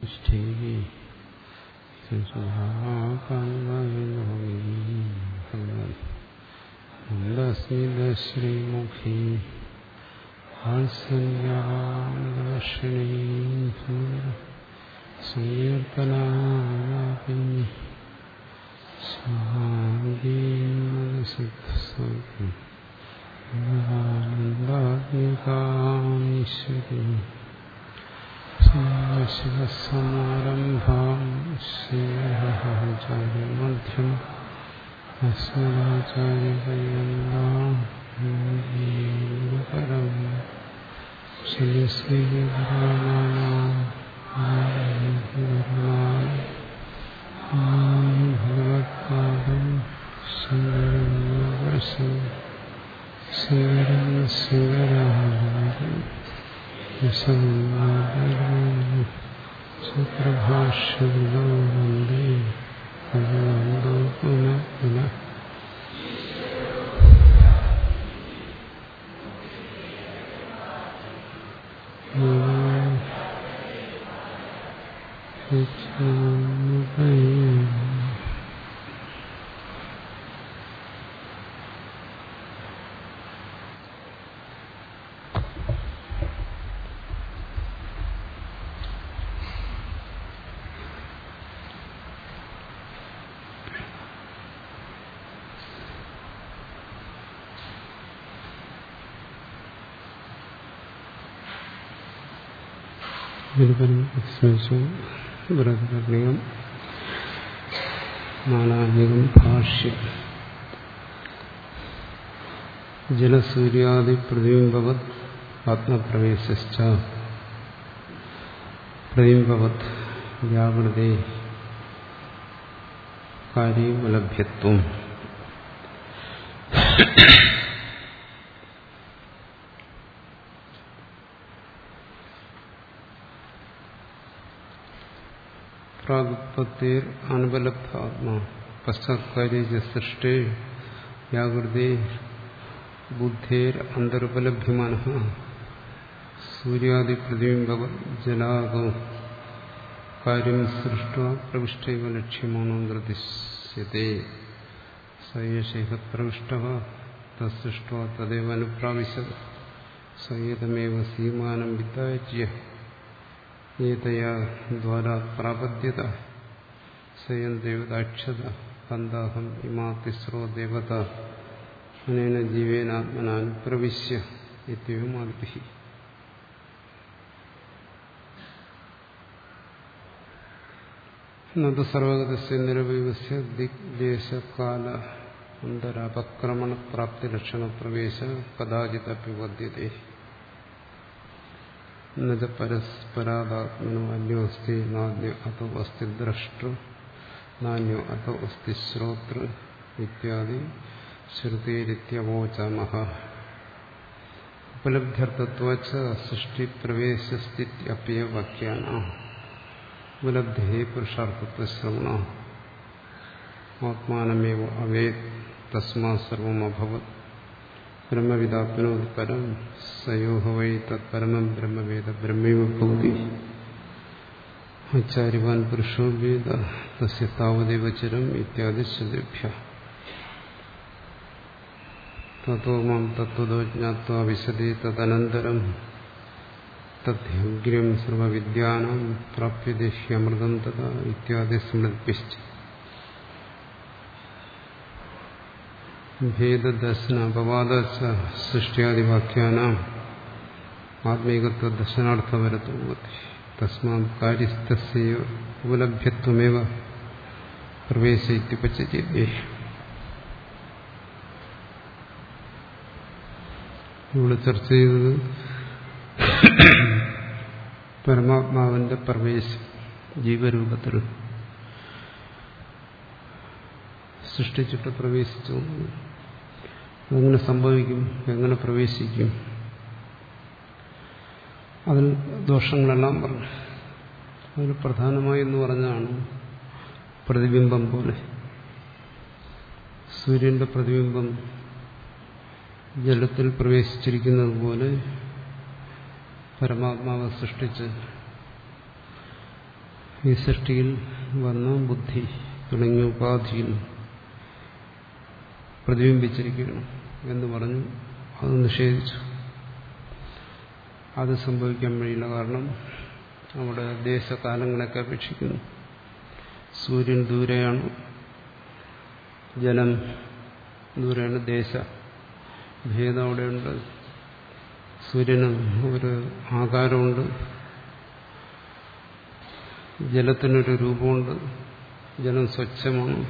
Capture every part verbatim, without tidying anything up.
ശ്രീമുഖി സങ്കീർത്തനാപി ആനന്ദാത്മികാമീശ്വരി ശിവസമാരംഭാം ശ്രീചാര്യമധ്യം അസ്മദാചാര്യപര്യന്താം പരം ഭഗവത്പാദം ശങ്കരം ശങ്കരാചാര്യം സുപ്രഭാഷ്യവിദോ വന്ദേ ഭഗവന്തോ പുനഃ പുനഃ. വ്രതകർണികം നാനാധികം ഭാഷ്യം. ജലസൂര്യാദി പ്രതിബിംബവത് ആത്മപ്രവേശശ്ച പ്രതിബിംബവത് വ്യാവൃതേ കാര്യലഭ്യത്വം. പ്രാഗുത്പത്തേർ അനുപലബ്ധാത്മാ പശ്ചാത്കാര്യ സൃഷ്ടേ വ്യാകൃതേ ബുദ്ധേർ അന്തരുപലഭ്യമാനഃ സൂര്യാദി പ്രതിബിംബവ ജലാദോ കാര്യം സൃഷ്ട്വാ പ്രവിഷ്ടൈവ ലക്ഷ്യമാണോ നിർദ്ദിശ്യത്തെ സയേഷൈഹ പ്രവിഷ്ടഃ തത്സൃഷ്ട്വാ തദേവ അനുപ്രാവിശത് സയേതമേവ സീമാനം വിദ്യാച്യ ഏതയാ ദ്വാരാ പ്രാപദ്യത സ്വയം ദേവതാക്ഷത കന്ദാഹം ഇമാ തിസ്രോ ദേവത അനേന ജീവേനാത്മനാനുപ്രവിശ്യ ഇത്യവും ആദിഭിः. നതു സർവഗതസ്യ നിരവയവസ്യ ദിഗ്ദേശകാല അന്തരാപക്രമണപ്രാപ്തിലക്ഷണപ്രവേശ കഥാചിദപി വദ്യത്തെ. ന ച പരസ്പരാദാത്മനോ അന്യോസ്തി നാന്യോ അതോ അസ്തി ദ്രഷ്ടൃ നാന്യോ അതോ അസ്തി ശ്രോതൃ ഇത്യാദി ശ്രുതിരിത്യവോചാമഃ. ഉപലബ്ധ്യർത്ഥത്വാച്ച സൃഷ്ടിപ്രവേശസ്ഥിത്യപ്യയ വാക്യാനാം ഉപലബ്ധേ പുരുഷാർത്ഥത്വശ്രവണ ആത്മാനമേവ അവേത് തസ്മാത് സർവം അഭവത് ബ്രഹ്മവിദാപ്നോതി പരം സയോഹ വൈ തത്പരമം ബ്രഹ്മവേദ ബ്രഹ്മൈവ ഭവതി. ആചാര്യവാൻ പുരുഷോ വേദ തസ്യ താവദേവ ചിരം ഇത്യാദി ശ്രുതിഭ്യഃ. തതോ മാം തത്വതോ ജ്ഞാത്വാ വിശദേ തദനന്തരം തദ്ധ്യഗ്ര്യം സർവവിദ്യാനാം പ്രാപ്യതേ ഹ്യമൃതം തഥാ ഇത്യാദി സ്മൃതിഭ്യശ്ച. ഭേദദർശനാപവാദ സൃഷ്ട്യാദിവാക്യാനാം ആത്മീകത്വദർശനാർത്ഥപരതോ ഭവതി. തസ്മാത് കാര്യസ്ഥസ്യ ഉപലഭ്യത്വമേവ പ്രവേശ ഇത്യുപചര്യതേ. ഇവിടെ ചർച്ച ചെയ്തത് പരമാത്മാവിന്റെ പ്രവേശം ജീവരൂപത്തിൽ സൃഷ്ടിച്ചിട്ട് പ്രവേശിച്ചു. അതെങ്ങനെ സംഭവിക്കും, എങ്ങനെ പ്രവേശിക്കും, അതിൽ ദോഷങ്ങളെല്ലാം പറഞ്ഞു. അതിൽ പ്രധാനമായി എന്ന് പറഞ്ഞാണ് പ്രതിബിംബം പോലെ. സൂര്യന്റെ പ്രതിബിംബം ജലത്തിൽ പ്രവേശിച്ചിരിക്കുന്നത് പോലെ പരമാത്മാവ് സൃഷ്ടിച്ച് ഈ സൃഷ്ടിയിൽ വന്ന ബുദ്ധി തുടങ്ങിയ ഉപാധിയിൽ പ്രതിബിംബിച്ചിരിക്കണം എന്ന് പറഞ്ഞു. അത് നിഷേധിച്ചു. അത് സംഭവിക്കാൻ വഴിയില്ല. കാരണം അവിടെ ദേശകാലങ്ങളൊക്കെ അപേക്ഷിക്കുന്നു. സൂര്യൻ ദൂരെയാണ്, ജലം ദൂരെയാണ്, ദേശ ഭേദം അവിടെയുണ്ട്. സൂര്യന് ഒരു ആകാരമുണ്ട്, ജലത്തിനൊരു രൂപമുണ്ട്, ജലം സ്വച്ഛമാണ്.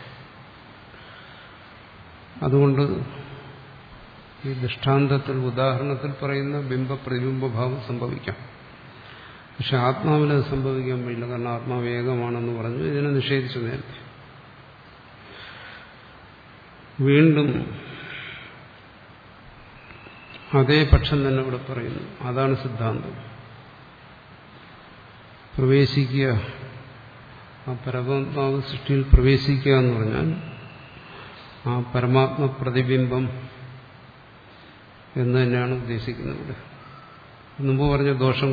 അതുകൊണ്ട് ഈ ദൃഷ്ടാന്തത്തിൽ ഉദാഹരണത്തിൽ പറയുന്ന ബിംബ പ്രതിബിംബഭാവം സംഭവിക്കാം. പക്ഷെ ആത്മാവിൽ അത് സംഭവിക്കാൻ വഴിയില്ല. കാരണം ആത്മാവ് ഏകമാണെന്ന് പറഞ്ഞു. ഇതിനെ നിഷേധിച്ചു നേരത്തെ. വീണ്ടും അതേ പക്ഷം തന്നെ ഇവിടെ പറയുന്നു. അതാണ് സിദ്ധാന്തം. പ്രവേശിക്കുക, ആ പരമാത്മാവ് സൃഷ്ടിയിൽ പ്രവേശിക്കുക എന്ന് പറഞ്ഞാൽ ആ പരമാത്മ പ്രതിബിംബം എന്ന് തന്നെയാണ് ഉദ്ദേശിക്കുന്നത് ഇവിടെ. മുമ്പ് പറഞ്ഞ ദോഷം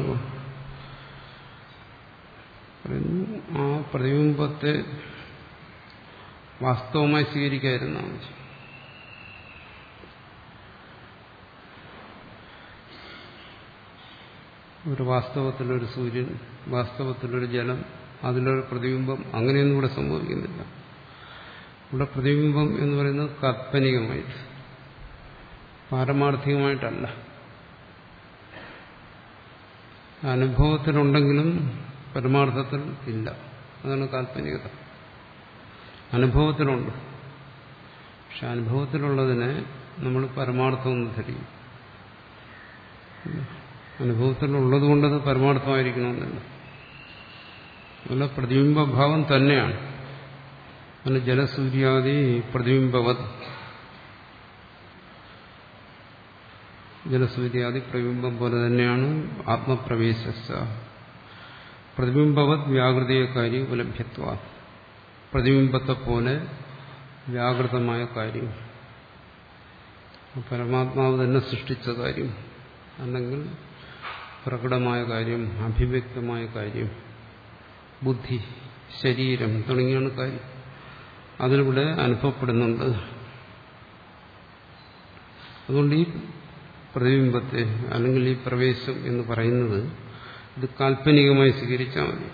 ആ പ്രതിബിംബത്തെ വാസ്തവമായി സ്വീകരിക്കാതിരുന്നാൽ മതി. ഒരു വാസ്തവത്തിലൊരു സൂര്യൻ, വാസ്തവത്തിലൊരു ജലം, അതിലൊരു പ്രതിബിംബം, അങ്ങനെയൊന്നും ഇവിടെ സംഭവിക്കുന്നില്ല. ഇവിടെ പ്രതിബിംബം എന്ന് പറയുന്നത് കാൽപ്പനികമായിട്ട്, പാരമാർത്ഥികമായിട്ടല്ല. അനുഭവത്തിലുണ്ടെങ്കിലും പരമാർത്ഥത്തിൽ ഇല്ല. അതാണ് കാൽപ്പനികത. അനുഭവത്തിലുണ്ട്, പക്ഷെ അനുഭവത്തിലുള്ളതിനെ നമ്മൾ പരമാർത്ഥമെന്ന് ധരിക്കും. അനുഭവത്തിലുള്ളത് കൊണ്ടത് പരമാർത്ഥമായിരിക്കണമെന്നില്ല. അതുപോലെ പ്രതിബിംബഭാവം തന്നെയാണ്. അങ്ങനെ ജലസൂര്യാദി പ്രതിബിംബവത്, ജലസൂര്യാദി പ്രതിബിംബം പോലെ തന്നെയാണ് ആത്മപ്രവേശ. പ്രതിബിംബവത് വ്യാകൃതീയകാരി ഉപലഭ്യത്വ, പ്രതിബിംബത്തെ പോലെ വ്യാകൃതമായ കാര്യം, പരമാത്മാവ് തന്നെ സൃഷ്ടിച്ച കാര്യം, അല്ലെങ്കിൽ പ്രകടമായ കാര്യം, അഭിവ്യക്തമായ കാര്യം, ബുദ്ധി, ശരീരം തുടങ്ങിയാണ് കാര്യം. അതിലൂടെ അനുഭവപ്പെടുന്നുണ്ട്. അതുകൊണ്ട് ഈ പ്രതിബിംബത്തെ അല്ലെങ്കിൽ ഈ പ്രവേശം എന്ന് പറയുന്നത് ഇത് കാൽപ്പനികമായി സ്വീകരിച്ചാൽ മതി.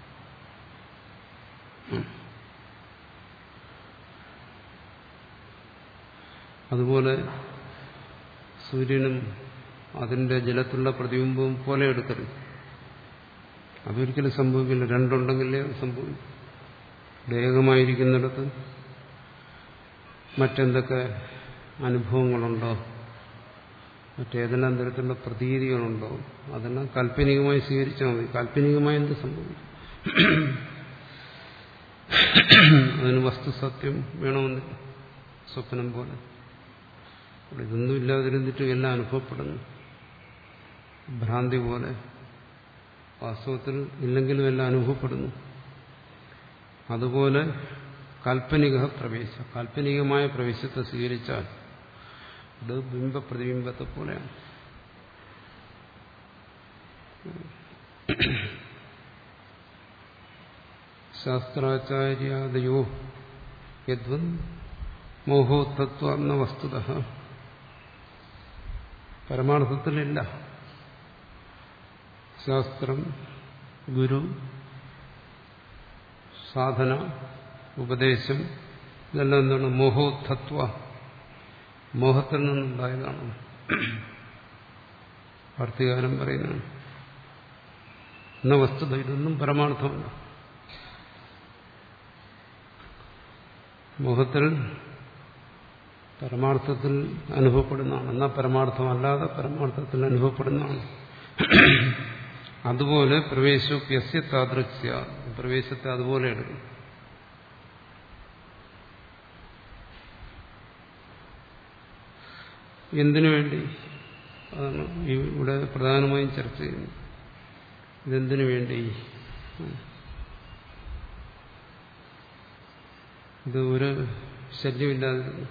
അതുപോലെ സൂര്യനും അതിന്റെ ജലത്തിലുള്ള പ്രതിബിംബവും പോലെ എടുക്കരുത്. അതൊരിക്കലും സംഭവിക്കില്ല. രണ്ടുണ്ടെങ്കിലേ അത് സംഭവിക്കും. ഏകമായിരിക്കുന്നിടത്ത് മറ്റെന്തൊക്കെ അനുഭവങ്ങളുണ്ടോ, മറ്റേതെല്ലാം തരത്തിലുള്ള പ്രതീതികളുണ്ടോ, അതെല്ലാം കാൽപ്പനികമായി സ്വീകരിച്ചാൽ മതി. കാൽപ്പനികമായി എന്ത് സംഭവിക്കും? അതിന് വസ്തുസത്യം വേണമെന്നില്ല. സ്വപ്നം പോലെ ഇതൊന്നും ഇല്ലാതിരുന്നിട്ട് എല്ലാം അനുഭവപ്പെടുന്നു. ഭ്രാന്തി പോലെ വാസ്തവത്തിൽ ഇല്ലെങ്കിലും എല്ലാം അനുഭവപ്പെടുന്നു. അതുപോലെ കാൽപ്പനിക പ്രവേശ, കാൽപ്പനികമായ പ്രവേശത്തെ സ്വീകരിച്ചാൽ ഇത് ബിംബ പ്രതിബിംബത്തെ പോലെയാണ്. ശാസ്ത്രാചാര്യാദയോ യദ്വൻ മോഹോത്തത്വ എന്ന വസ്തുത പരമാർത്ഥത്തിലില്ല. ശാസ്ത്രം, ഗുരു, സാധന, ഉപദേശം ഇതെല്ലാം എന്താണ്? മോഹോത്തത്വ, മോഹത്തിൽ നിന്നുണ്ടായതാണ്. ഭാർത്തികാരം പറയുന്നതാണ്. എന്ന വസ്തുത ഇതൊന്നും പരമാർത്ഥമല്ല. മോഹത്തിൽ പരമാർത്ഥത്തിൽ അനുഭവപ്പെടുന്നതാണ്. എന്നാൽ പരമാർത്ഥമല്ലാതെ പരമാർത്ഥത്തിൽ അനുഭവപ്പെടുന്നതാണ്. അതുപോലെ പ്രവേശോപ്യസ്യ താദൃശ്യ, പ്രവേശത്തെ അതുപോലെ എടുക്കും. എന്തിനു വേണ്ടി? അതാണ് ഇവിടെ പ്രധാനമായും ചർച്ച ചെയ്യുന്നത്. ഇതെന്തിനു വേണ്ടി? ഇത് ഒരു ശല്യമില്ലാതിരുന്നു,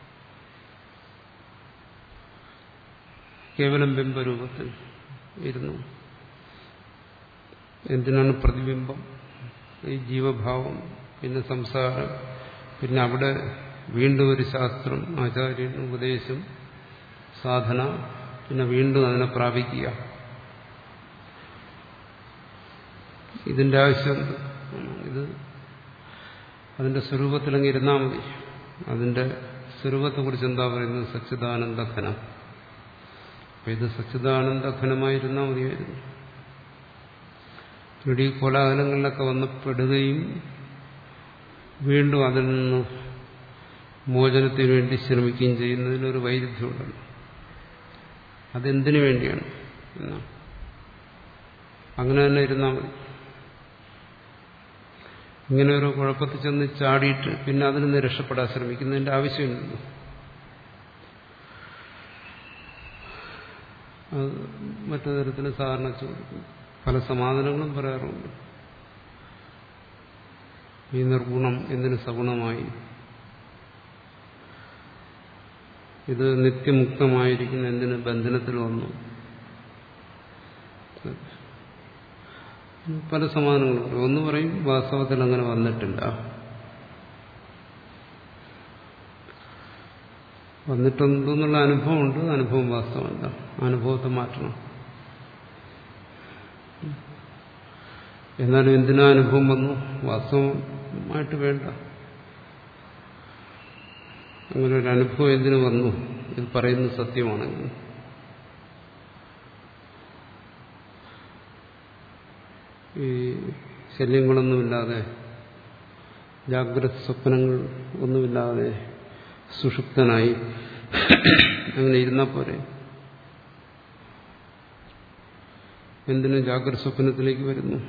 കേവലം ബിംബരൂപത്തിൽ ഇരുന്നു. എന്തിനാണ് പ്രതിബിംബം? ഈ ജീവഭാവം, പിന്നെ സംസാരം, പിന്നെ അവിടെ വീണ്ടും ഒരു ശാസ്ത്രം, ആചാര്യൻ, ഉപദേശം, സാധന, പിന്നെ വീണ്ടും അതിനെ പ്രാപിക്കുക. ഇതിന്റെ ആവശ്യം ഇത് അതിന്റെ സ്വരൂപത്തിലങ്ങ് ഇരുന്നാൽ മതി. അതിന്റെ സ്വരൂപത്തെക്കുറിച്ച് എന്താ പറയുന്നത്? സച്ചിദാനന്ദ ഘനം. അപ്പൊ ഇത് സച്ചിദാനന്ദ ഘനമായിരുന്നാൽ മതിയായിരുന്നു. ഇവിടെ ഈ കോലാഹലങ്ങളിലൊക്കെ വന്ന് പെടുകയും വീണ്ടും അതിൽ നിന്ന് മോചനത്തിന് വേണ്ടി ശ്രമിക്കുകയും ചെയ്യുന്നതിനൊരു വൈരുദ്ധ്യമുണ്ടല്ലോ. അതെന്തിനു വേണ്ടിയാണ് എന്നാ അങ്ങനെ തന്നെ ഇരുന്നാൽ മതി. ഇങ്ങനെ ഒരു കുഴപ്പത്തിൽ ചെന്ന് ചാടിയിട്ട് പിന്നെ അതിൽ നിന്ന് രക്ഷപ്പെടാൻ ശ്രമിക്കുന്നതിന്റെ ആവശ്യമില്ലല്ലോ. അത് മറ്റു തരത്തിൽ സാധാരണ ചോദിക്കും. പല സമാധാനങ്ങളും പറയാറുണ്ട്. ഈ നിർഗുണം എന്തിന് സഗുണമായി? ഇത് നിത്യമുക്തമായിരിക്കുന്ന എന്തിന് ബന്ധനത്തിൽ വന്നു? പല സമാധാനങ്ങളുണ്ട്. ഒന്ന് പറയും വാസ്തവത്തിൽ അങ്ങനെ വന്നിട്ടില്ല, വന്നിട്ടുണ്ടെന്നുള്ള അനുഭവമുണ്ട്, അനുഭവം വാസ്തവമല്ല, അനുഭവത്തെ മാറ്റണം. എന്നാലും എന്തിനാ അനുഭവം വന്നു? വാസ്തവമായിട്ട് വേണ്ട. അങ്ങനെ ഒരു അനുഭവം എന്തിനു വന്നു? ഇത് പറയുന്നത് സത്യമാണെങ്കിൽ. ഈ ശല്യങ്ങളൊന്നുമില്ലാതെ, ജാഗ്രത സ്വപ്നങ്ങൾ ഒന്നുമില്ലാതെ സുഷുപ്തനായി അങ്ങനെ ഇരുന്നാൽ പോരെ? എന്തിനു ജാഗ്രത സ്വപ്നത്തിലേക്ക് വരുന്നു?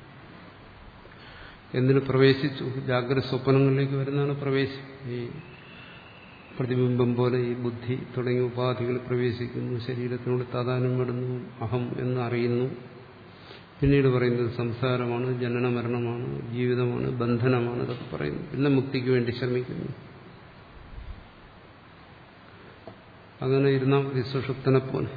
എന്തിനു പ്രവേശിച്ചു? ജാഗ്രത സ്വപ്നങ്ങളിലേക്ക് വരുന്നതാണ് പ്രവേശം. ഈ പ്രതിബിംബം പോലെ ഈ ബുദ്ധി തുടങ്ങിയ ഉപാധികൾ പ്രവേശിക്കുന്നു, ശരീരത്തിനോട് താതാനം വിടുന്നു, അഹം എന്ന് അറിയുന്നു. പിന്നീട് പറയുന്നത് സംസാരമാണ്, ജനന മരണമാണ്, ജീവിതമാണ്, ബന്ധനമാണ്, ഇതൊക്കെ പറയുന്നു. പിന്നെ മുക്തിക്ക് വേണ്ടി ശ്രമിക്കുന്നു. അങ്ങനെ ഇരുന്നാൽ മതി സുഷുപ്തനെ പോലെ.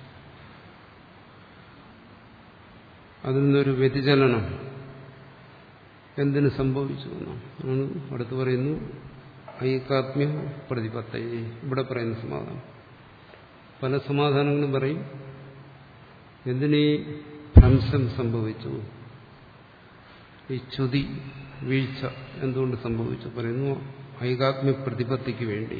അതിൽ നിന്നൊരു വ്യതിചലനം എന്തിനു സംഭവിച്ചു എന്നാണ് അടുത്ത് പറയുന്നു. ഐകാത്മ്യ പ്രതിപത്തയെ ഇവിടെ പറയുന്ന സമാധാനം. പല സമാധാനങ്ങളും പറയും എന്തിനീ ഭ്രംശം സംഭവിച്ചു, ഈ ചുതി വീഴ്ച എന്തുകൊണ്ട് സംഭവിച്ചു? പറയുന്നു ഐകാത്മ്യ പ്രതിപത്തിക്ക് വേണ്ടി.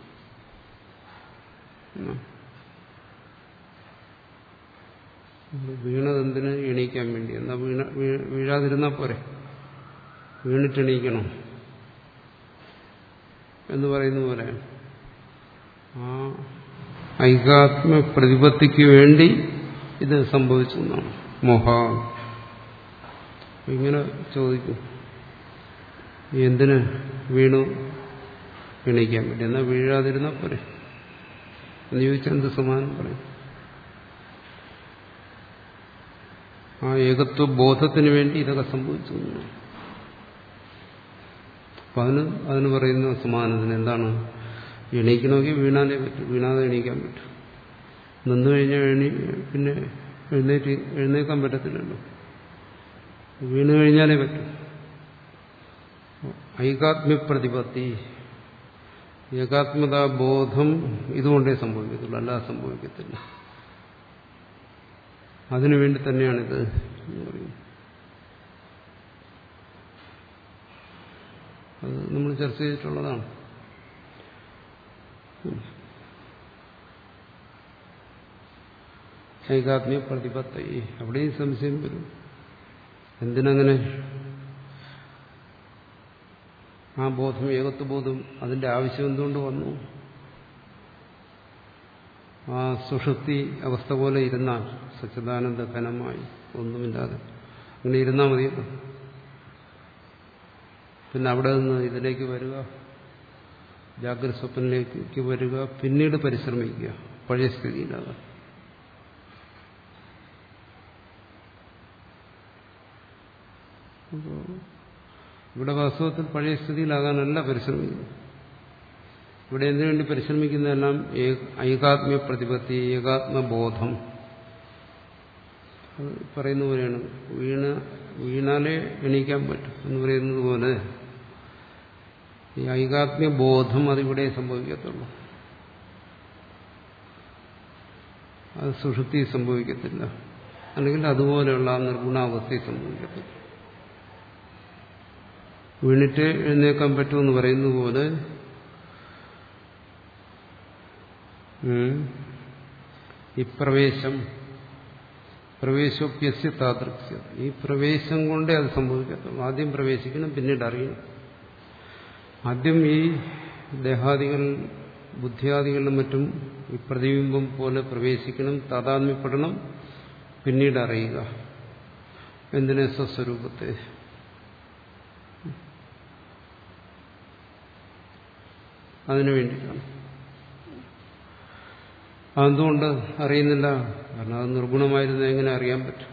വീണതെന്തിന്? എണീക്കാൻ വേണ്ടി. എന്നാ വീണ വീഴാതിരുന്നാൽ പോരെ? വീണിട്ടെണീക്കണം എന്ന് പറയുന്ന പോലെ ആ ഐകാത്മ്യ പ്രതിപത്തിക്ക് വേണ്ടി ഇത് സംഭവിച്ചു എന്നാണ്. മോഹ ഇങ്ങനെ ചോദിക്കും, എന്തിന് വീണു? എണീക്കാൻ വേണ്ടി. എന്നാൽ വീഴാതിരുന്നാൽ പോരെ എന്ന് ചോദിച്ചാൽ എന്ത് സമാനം പറയും? ആ ഏകത്വ ബോധത്തിന് വേണ്ടി ഇതൊക്കെ സംഭവിച്ചു. അപ്പൊ അതിന് അതിന് പറയുന്ന സമാനത്തിന് എന്താണ്? എണീക്കണമെങ്കിൽ വീണാലേ പറ്റും, വീണാതെ എണീക്കാൻ പറ്റും. നിന്ന് കഴിഞ്ഞാൽ എണീ പിന്നെ എഴുന്നേറ്റ് എഴുന്നേക്കാൻ പറ്റത്തില്ലല്ലോ, വീണു കഴിഞ്ഞാലേ പറ്റും. ഐകാത്മ്യ പ്രതിപത്തി, ഏകാത്മതാ ബോധം ഇതുകൊണ്ടേ സംഭവിക്കത്തുള്ളൂ, അല്ലാതെ സംഭവിക്കത്തില്ല. അതിനുവേണ്ടി തന്നെയാണിത് എന്ന് പറയുന്നത്. അത് നമ്മൾ ചർച്ച ചെയ്തിട്ടുള്ളതാണ്. ഏകാത്മ്യ പ്രതിപത്തി, അവിടെയും സംശയം വരും. എന്തിനങ്ങനെ? ആ ബോധം, ഏകത്വബോധം, അതിന്റെ ആവശ്യം എന്തുകൊണ്ട് വന്നു? ആ സുഷുപ്തി അവസ്ഥ പോലെ ഇരുന്നാൽ സച്ചിദാനന്ദ ഘനമായി ഒന്നുമില്ലാതെ അങ്ങനെ ഇരുന്നാൽ മതിയല്ലോ. പിന്നെ അവിടെ നിന്ന് ഇതിലേക്ക് വരിക, ജാഗ്രത സ്വപ്നത്തിലേക്ക് വരിക, പിന്നീട് പരിശ്രമിക്കുക പഴയ സ്ഥിതിയിലാകാൻ. ഇവിടെ വാസ്തവത്തിൽ പഴയ സ്ഥിതിയിലാകാനല്ല പരിശ്രമിക്കുന്നത്. ഇവിടെ എന്തിനുവേണ്ടി പരിശ്രമിക്കുന്നതെല്ലാം ഐകാത്മ്യ പ്രതിപത്തി, ഏകാത്മബോധം. അത് പറയുന്ന പോലെയാണ്. വീണ വീണാലേ എണീക്കാൻ പറ്റും എന്ന് പറയുന്നത് പോലെ ഈ ഐകാത്മ്യ ബോധം അതിവിടെ സംഭവിക്കത്തുള്ളൂ. അത് സുഷുപ്തി സംഭവിക്കത്തില്ല, അല്ലെങ്കിൽ അതുപോലെയുള്ള ആ നിർഗുണാവസ്ഥയിൽ സംഭവിക്കത്തില്ല. വീണിട്ട് എഴുന്നേക്കാൻ പറ്റുമെന്ന് പറയുന്നത് പോലെ ഈ പ്രവേശം പ്രവേശോപ്യസ്യ താദൃശ്യം, ഈ പ്രവേശം കൊണ്ടേ അത് സംഭവിക്കത്തുള്ളൂ. ആദ്യം പ്രവേശിക്കണം, പിന്നീട് അറിയണം. ആദ്യം ഈ ദേഹാദികൾ ബുദ്ധിയാദികളിലും മറ്റും ഈ പ്രതിബിംബം പോലെ പ്രവേശിക്കണം, താതാത്മ്യപ്പെടണം, പിന്നീട് അറിയുക എന്തിനെ? സ്വസ്വരൂപത്തെ. അതിനു വേണ്ടിയിട്ടാണ്. അതെന്തുകൊണ്ട് അറിയുന്നില്ല? കാരണം അത് നിർഗുണമായിരുന്ന എങ്ങനെ അറിയാൻ പറ്റും?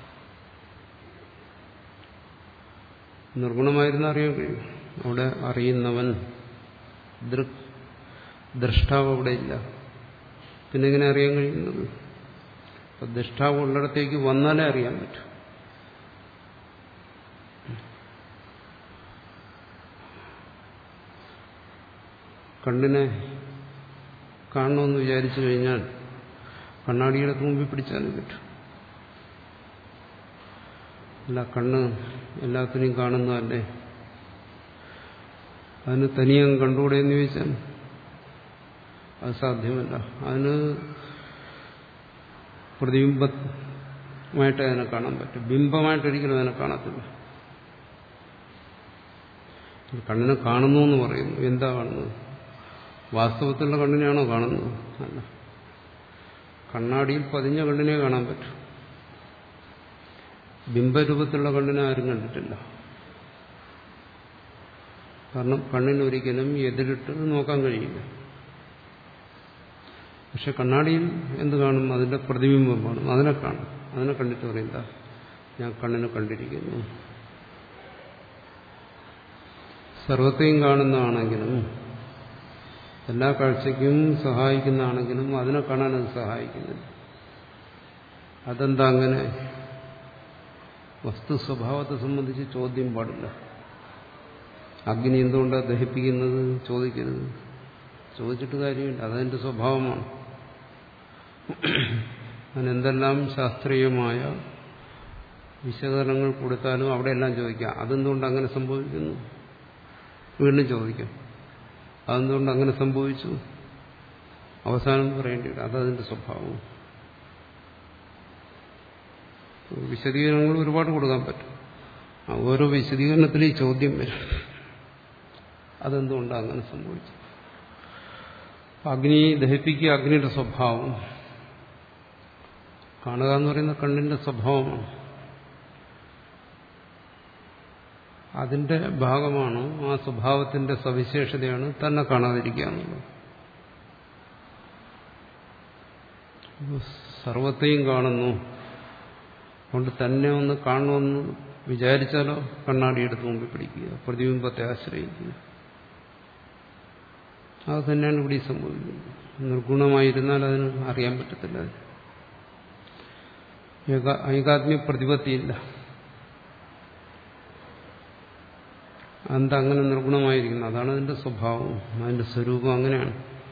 നിർഗുണമായിരുന്ന അറിയാൻ കഴിയും. അവിടെ അറിയുന്നവൻ ദൃക് ദ്രഷ്ടാവ് അവിടെ ഇല്ല. പിന്നെ എങ്ങനെ അറിയാൻ കഴിയുന്നത്? അപ്പൊ ദ്രഷ്ടാവ് ഉള്ളിടത്തേക്ക് വന്നാലേ അറിയാൻ പറ്റും. കണ്ണിനെ കാണണമെന്ന് വിചാരിച്ചു കഴിഞ്ഞാൽ കണ്ണാടിയുടെ മുമ്പിൽ പിടിച്ചാലും പറ്റും. അല്ല, കണ്ണ് എല്ലാത്തിനെയും കാണുന്നതല്ലേ, അതിന് തനിയെ കണ്ടുകൂടെ എന്ന് ചോദിച്ചാൽ അത് സാധ്യമല്ല. അതിന് പ്രതിബിംബമായിട്ട് അതിനെ കാണാൻ പറ്റും, ബിംബമായിട്ടൊരിക്കലും അതിനെ കാണത്തില്ല. കണ്ണിനെ കാണുന്നു എന്ന് പറയുന്നു. എന്താ കാണുന്നത്? വാസ്തവത്തിലുള്ള കണ്ണിനെയാണോ കാണുന്നത്? അല്ല, കണ്ണാടിയിൽ പതിഞ്ഞ കണ്ണിനെ കാണാൻ പറ്റും. ബിംബരൂപത്തിലുള്ള കണ്ണിനെ ആരും കണ്ടിട്ടില്ല. കാരണം കണ്ണിനൊരിക്കലും എതിരിട്ട് നോക്കാൻ കഴിയില്ല. പക്ഷെ കണ്ണാടിയിൽ എന്ത് കാണും? അതിന്റെ പ്രതിബിംബം കാണും, അതിനെ കാണും. അതിനെ കണ്ടിട്ട് പറയില്ല ഞാൻ കണ്ണിനെ കണ്ടിരിക്കുന്നു. സർവത്തെയും കാണുന്നതാണെങ്കിലും എല്ലാ കാഴ്ചയ്ക്കും സഹായിക്കുന്നതാണെങ്കിലും അതിനെ കാണാൻ അത് സഹായിക്കുന്നില്ല. അതെന്താ അങ്ങനെ? വസ്തു സ്വഭാവത്തെ സംബന്ധിച്ച് ചോദ്യം പാടില്ല. അഗ്നി എന്തുകൊണ്ടാണ് ദഹിപ്പിക്കുന്നത് ചോദിക്കരുത്. ചോദിച്ചിട്ട് കാര്യമില്ല, അതതിൻ്റെ സ്വഭാവമാണ്. അതിനെന്തെല്ലാം ശാസ്ത്രീയമായ വിശകലനങ്ങൾ കൊടുത്താലും അവിടെയെല്ലാം ചോദിക്കാം അതെന്തുകൊണ്ട് അങ്ങനെ സംഭവിക്കുന്നു. വീണ്ടും ചോദിക്കാം അതെന്തുകൊണ്ട് അങ്ങനെ സംഭവിച്ചു. അവസാനം പറയേണ്ടി വരും അതതിൻ്റെ സ്വഭാവം. വിശദീകരണങ്ങൾ ഒരുപാട് കൊടുക്കാൻ പറ്റും. ഓരോ വിശദീകരണത്തിലും ഈ ചോദ്യം വരും, അതെന്തുകൊണ്ടാണ് അങ്ങനെ സംഭവിച്ചു. അഗ്നി ദഹിപ്പിക്കുക അഗ്നിയുടെ സ്വഭാവം. കാണുക എന്ന് പറയുന്ന കണ്ണിന്റെ സ്വഭാവമാണ്. അതിന്റെ ഭാഗമാണ്, ആ സ്വഭാവത്തിന്റെ സവിശേഷതയാണ് തന്നെ കാണാതിരിക്കുക എന്നുള്ളത്. സർവത്തെയും കാണുന്നു, അതുകൊണ്ട് തന്നെ ഒന്ന് കാണണമെന്ന് വിചാരിച്ചാലോ കണ്ണാടിയെടുത്ത് മുമ്പിൽ പിടിക്കുക, പ്രതിബിംബത്തെ ആശ്രയിക്കുക. അത് തന്നെയാണ് ഇവിടെ സംഭവിക്കുന്നത്. നിർഗുണമായിരുന്നാൽ അതിന് അറിയാൻ പറ്റത്തില്ല. ഐകാത്മ്യ പ്രതിപത്തിയില്ല. എന്താ അങ്ങനെ നിർഗുണമായിരിക്കുന്നത്? അതാണ് അതിന്റെ സ്വഭാവം, അതിന്റെ സ്വരൂപം അങ്ങനെയാണ്.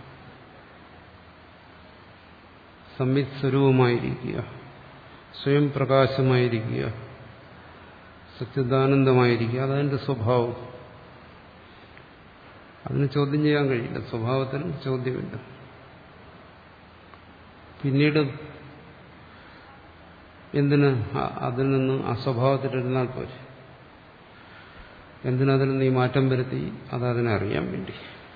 സംവിത് സ്വരൂപമായിരിക്കുക, സ്വയം പ്രകാശമായിരിക്കുക, സച്ചിദാനന്ദമായിരിക്കുക, അതതിന്റെ സ്വഭാവം. അതിന് ചോദ്യം ചെയ്യാൻ കഴിയില്ല, സ്വഭാവത്തിന് ചോദ്യമില്ല. പിന്നീട് എന്തിന് അതിൽ നിന്ന് ആ സ്വഭാവത്തിലിരുന്നാൽ പോരെ? എന്തിനതിൽ നിന്ന് ഈ മാറ്റം വരുത്തി? അതതിനെ അറിയാൻ വേണ്ടി.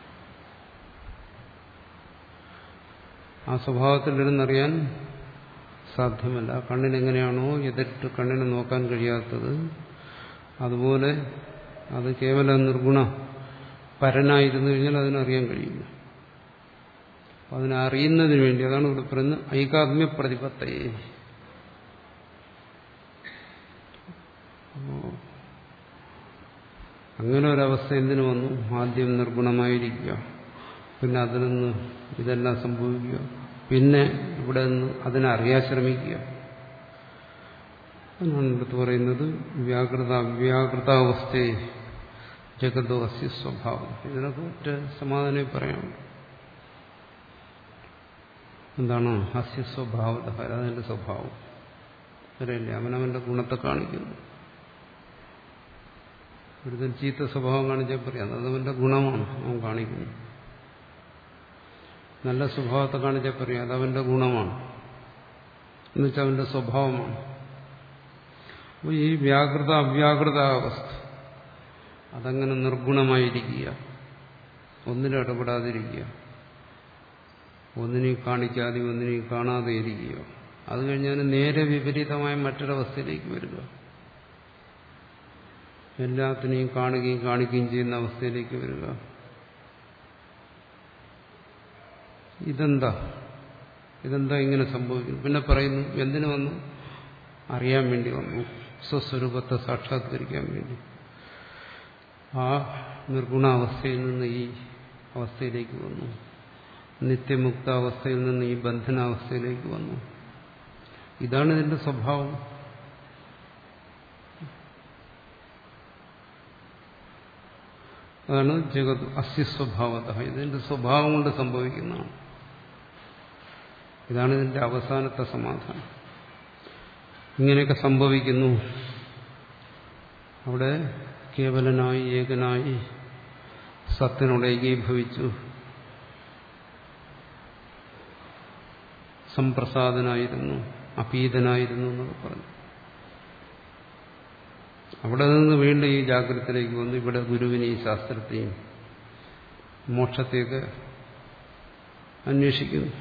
ആ സ്വഭാവത്തിലിരുന്നറിയാൻ സാധ്യമല്ല. കണ്ണിനെങ്ങനെയാണോ എതിരിട്ട് കണ്ണിനെ നോക്കാൻ കഴിയാത്തത്, അതുപോലെ അത് കേവല നിർഗുണ പരനായിരുന്നു കഴിഞ്ഞാൽ അതിനറിയാൻ കഴിയില്ല. അതിനെ അറിയുന്നതിന് വേണ്ടി, അതാണ് ഇവിടെ പറയുന്നത് ഐകാത്മ്യ പ്രതിപത്തയെ. അങ്ങനെ ഒരവസ്ഥ എന്തിനു വന്നു? ആദ്യം നിർഗുണമായിരിക്കുക, പിന്നെ അതിൽ നിന്ന് ഇതെല്ലാം സംഭവിക്കുക, പിന്നെ ഇവിടെ നിന്ന് അതിനെ അറിയാൻ ശ്രമിക്കുക. എന്നാണ് എടുത്ത് പറയുന്നത് വ്യാകൃത അവ്യാകൃതാവസ്ഥയെ ജഗതോ അസ്യ സ്വഭാവം. ഇതിനൊക്കെ ഒറ്റ സമാധാനം പറയാം. എന്താണ് അസ്യ സ്വഭാവത, അതിന്റെ സ്വഭാവം അറിയില്ലേ, അവനവന്റെ ഗുണത്തെ കാണിക്കുന്നു. ഒരുത്തൻ ചീത്ത സ്വഭാവം കാണിച്ചാൽ പറയാം അതവന്റെ ഗുണമാണ്, അവൻ കാണിക്കുന്നു. നല്ല സ്വഭാവത്തെ കാണിച്ചാൽ പറയാം അതവന്റെ ഗുണമാണ്, എന്നുവെച്ചാൽ അവന്റെ സ്വഭാവമാണ്. അപ്പോൾ ഈ വ്യാകൃത അവ്യാകൃത അവസ്ഥ അതങ്ങനെ നിർഗുണമായിരിക്കുക, ഒന്നിനും ഇടപെടാതിരിക്കുക, ഒന്നിനെയും കാണിക്കാതെ ഒന്നിനെയും കാണാതെ ഇരിക്കുക. അത് കഴിഞ്ഞാൽ നേരെ വിപരീതമായ മറ്റൊരവസ്ഥയിലേക്ക് വരിക, എല്ലാത്തിനെയും കാണുകയും കാണിക്കുകയും ചെയ്യുന്ന അവസ്ഥയിലേക്ക് വരിക. ഇതെന്താ ഇതെന്താ ഇങ്ങനെ സംഭവിക്കുന്നു? പിന്നെ പറയുന്നു എന്തിനു വന്നു? അറിയാൻ വേണ്ടി വന്നു, സ്വസ്വരൂപത്തെ സാക്ഷാത്കരിക്കാൻ വേണ്ടി. ആ നിർഗുണാവസ്ഥയിൽ നിന്ന് ഈ അവസ്ഥയിലേക്ക് വന്നു, നിത്യമുക്ത അവസ്ഥയിൽ നിന്ന് ഈ ബന്ധനാവസ്ഥയിലേക്ക് വന്നു. ഇതാണ് ഇതിന്റെ സ്വഭാവം. അതാണ് ജഗത് അസ്യ സ്വഭാവത, ഇതിന്റെ സ്വഭാവം കൊണ്ട് സംഭവിക്കുന്നതാണ്. ഇതാണ് ഇതിന്റെ അവസാനത്തെ സമാധാനം. ഇങ്ങനെയൊക്കെ സംഭവിക്കുന്നു. അവിടെ കേവലനായി ഏകനായി സത്തിനോട് ഏകീഭവിച്ചു, സംപ്രസാദനായിരുന്നു, അപീതനായിരുന്നു എന്നൊക്കെ പറഞ്ഞു. അവിടെ നിന്ന് വീണ്ടും ഈ ജാഗ്രതത്തിലേക്ക് വന്നു. ഇവിടെ ഗുരുവിനെയും ശാസ്ത്രത്തെയും മോക്ഷത്തെയൊക്കെ അന്വേഷിക്കുന്നു.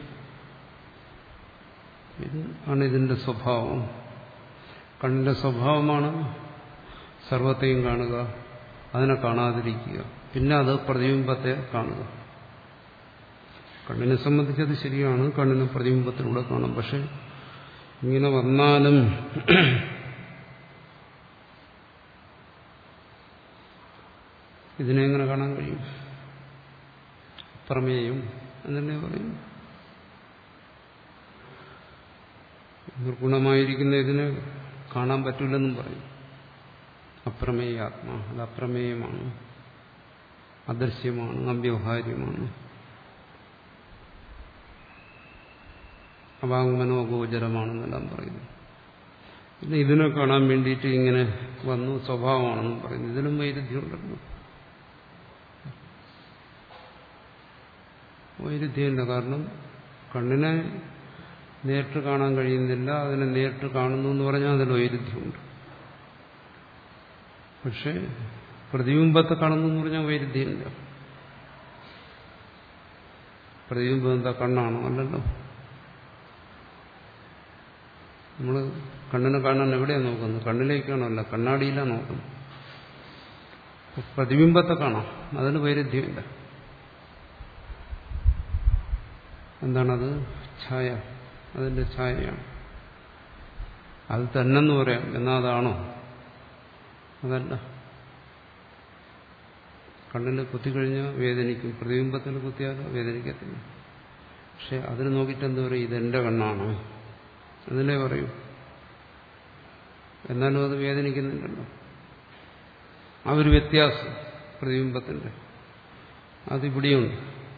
ഇത് ആണ് ഇതിന്റെ സ്വഭാവം. കണ്ണിന്റെ സ്വഭാവമാണ് സർവത്തെയും കാണുക, അതിനെ കാണാതിരിക്കുക, പിന്നെ അത് പ്രതിബിംബത്തെ കാണുക. കണ്ണിനെ സംബന്ധിച്ചത് ശരിയാണ്, കണ്ണിന് പ്രതിബിംബത്തിലൂടെ കാണാം. പക്ഷെ ഇങ്ങനെ വന്നാലും ഇതിനെ എങ്ങനെ കാണാൻ കഴിയും? പ്രമേയം എന്നല്ലേ പറയും. നിർഗുണമായിരിക്കുന്ന ഇതിനെ കാണാൻ പറ്റില്ലെന്നും പറയും. അപ്രമേയ ആത്മാ, അത് അപ്രമേയമാണ്, അദൃശ്യമാണ്, അവ്യവഹാര്യമാണ്, അവാങ്മനോഗോചരമാണെന്നെല്ലാം പറയുന്നു. പിന്നെ ഇതിനെ കാണാൻ വേണ്ടിയിട്ട് ഇങ്ങനെ വന്നു, സ്വഭാവമാണെന്നും പറയുന്നു. ഇതിലും വൈരുദ്ധ്യമുണ്ടല്ലോ. വൈരുദ്ധ്യമില്ല. കാരണം കണ്ണിനെ നേരിട്ട് കാണാൻ കഴിയുന്നില്ല, അതിനെ നേരിട്ട് കാണുന്നു എന്ന് പറഞ്ഞാൽ അതിൽ വൈരുദ്ധ്യമുണ്ട്. പക്ഷെ പ്രതിബിംബത്തെ കാണുന്നു എന്ന് പറഞ്ഞാൽ വൈരുദ്ധ്യമില്ല. പ്രതിബിംബം എന്താ, കണ്ണാണോ? അല്ലല്ലോ. നമ്മൾ കണ്ണിനെ കാണാൻ എവിടെയാണ് നോക്കുന്നത്? കണ്ണിലേക്കാണോ? അല്ല, കണ്ണാടിയിലാണ് നോക്കുന്നത്. പ്രതിബിംബത്തെ കാണാം, അതിന് വൈരുദ്ധ്യമില്ല. എന്താണത്? ഛായ, അതിന്റെ ഛായയാണ്. അത് തന്നെന്ന് പറയാം. എന്നാ അതാണോ? അതല്ല. കണ്ണിൽ കുത്തിക്കഴിഞ്ഞാൽ വേദനിക്കും, പ്രതിബിംബത്തിൽ കുത്തിയാലോ വേദനിക്കത്തില്ല. പക്ഷെ അതിന് നോക്കിയിട്ട് എന്താ പറയും? ഇതെന്റെ കണ്ണാണ് അതിനെ പറയൂ. എന്നാലും അത് വേദനിക്കുന്നില്ലല്ലോ. ആ ഒരു വ്യത്യാസം പ്രതിബിംബത്തിന്റെ അതിവിടെയുണ്ട്.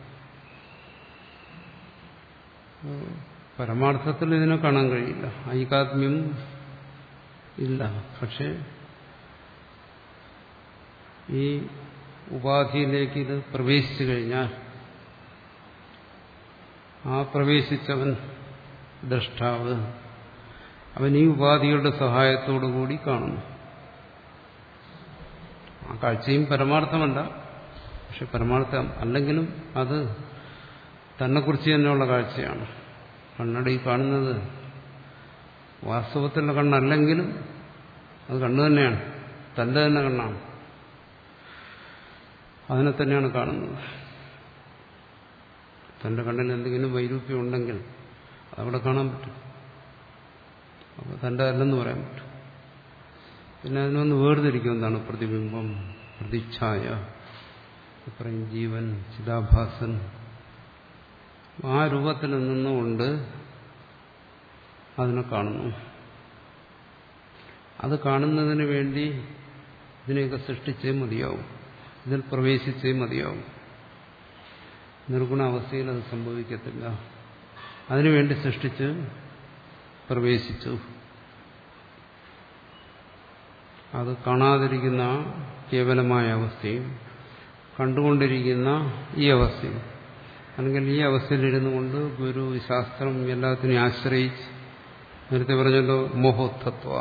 പരമാർത്ഥത്തിൽ ഇതിനെ കാണാൻ കഴിയില്ല, ഐകാത്മ്യം ഇല്ല. പക്ഷെ ഈ ഉപാധിയിലേക്ക് ഇത് പ്രവേശിച്ചു കഴിഞ്ഞാൽ ആ പ്രവേശിച്ചവൻ ദ്രഷ്ടാവ്, അവൻ ഈ ഉപാധികളുടെ സഹായത്തോടുകൂടി കാണുന്നു. ആ കാഴ്ചയും പരമാർത്ഥമല്ല, പക്ഷെ പരമാർത്ഥം അല്ലെങ്കിലും അത് തന്നെക്കുറിച്ച് തന്നെയുള്ള കാഴ്ചയാണ്. കണ്ണടി കാണുന്നത് വാസ്തവത്തിലുള്ള കണ്ണല്ലെങ്കിലും അത് കണ്ണു തന്നെയാണ്, തന്റെ തന്നെ കണ്ണാണ്, അതിനെ തന്നെയാണ് കാണുന്നത്. തന്റെ കണ്ണിന് എന്തെങ്കിലും വൈരൂപ്യം ഉണ്ടെങ്കിൽ അതവിടെ കാണാൻ പറ്റും, അപ്പോൾ തന്റെ അല്ലെന്ന് പറയാൻ പറ്റും. പിന്നെ അതിനൊന്ന് വേർതിരിക്കും. എന്താണ് പ്രതിബിംബം, പ്രതിച്ഛായ, പറയും ജീവൻ, ചിദാഭാസൻ. ആ രൂപത്തിൽ നിന്നുകൊണ്ട് അതിനെ കാണുന്നു. അത് കാണുന്നതിന് വേണ്ടി ഇതിനെയൊക്കെ സൃഷ്ടിച്ചേ മതിയാവും, ഇതിൽ പ്രവേശിച്ചേ മതിയാവും. നിർഗുണ അവസ്ഥയിൽ അത് സംഭവിക്കത്തില്ല. അതിനുവേണ്ടി സൃഷ്ടിച്ച് പ്രവേശിച്ചു. അത് കാണാതിരിക്കുന്ന കേവലമായ അവസ്ഥയും കണ്ടുകൊണ്ടിരിക്കുന്ന ഈ അവസ്ഥയും, അല്ലെങ്കിൽ ഈ അവസ്ഥയിലിരുന്നു കൊണ്ട് ഗുരു, ശാസ്ത്രം എല്ലാത്തിനെയും ആശ്രയിച്ച്, നേരത്തെ പറഞ്ഞല്ലോ മോഹോത്തത്വ,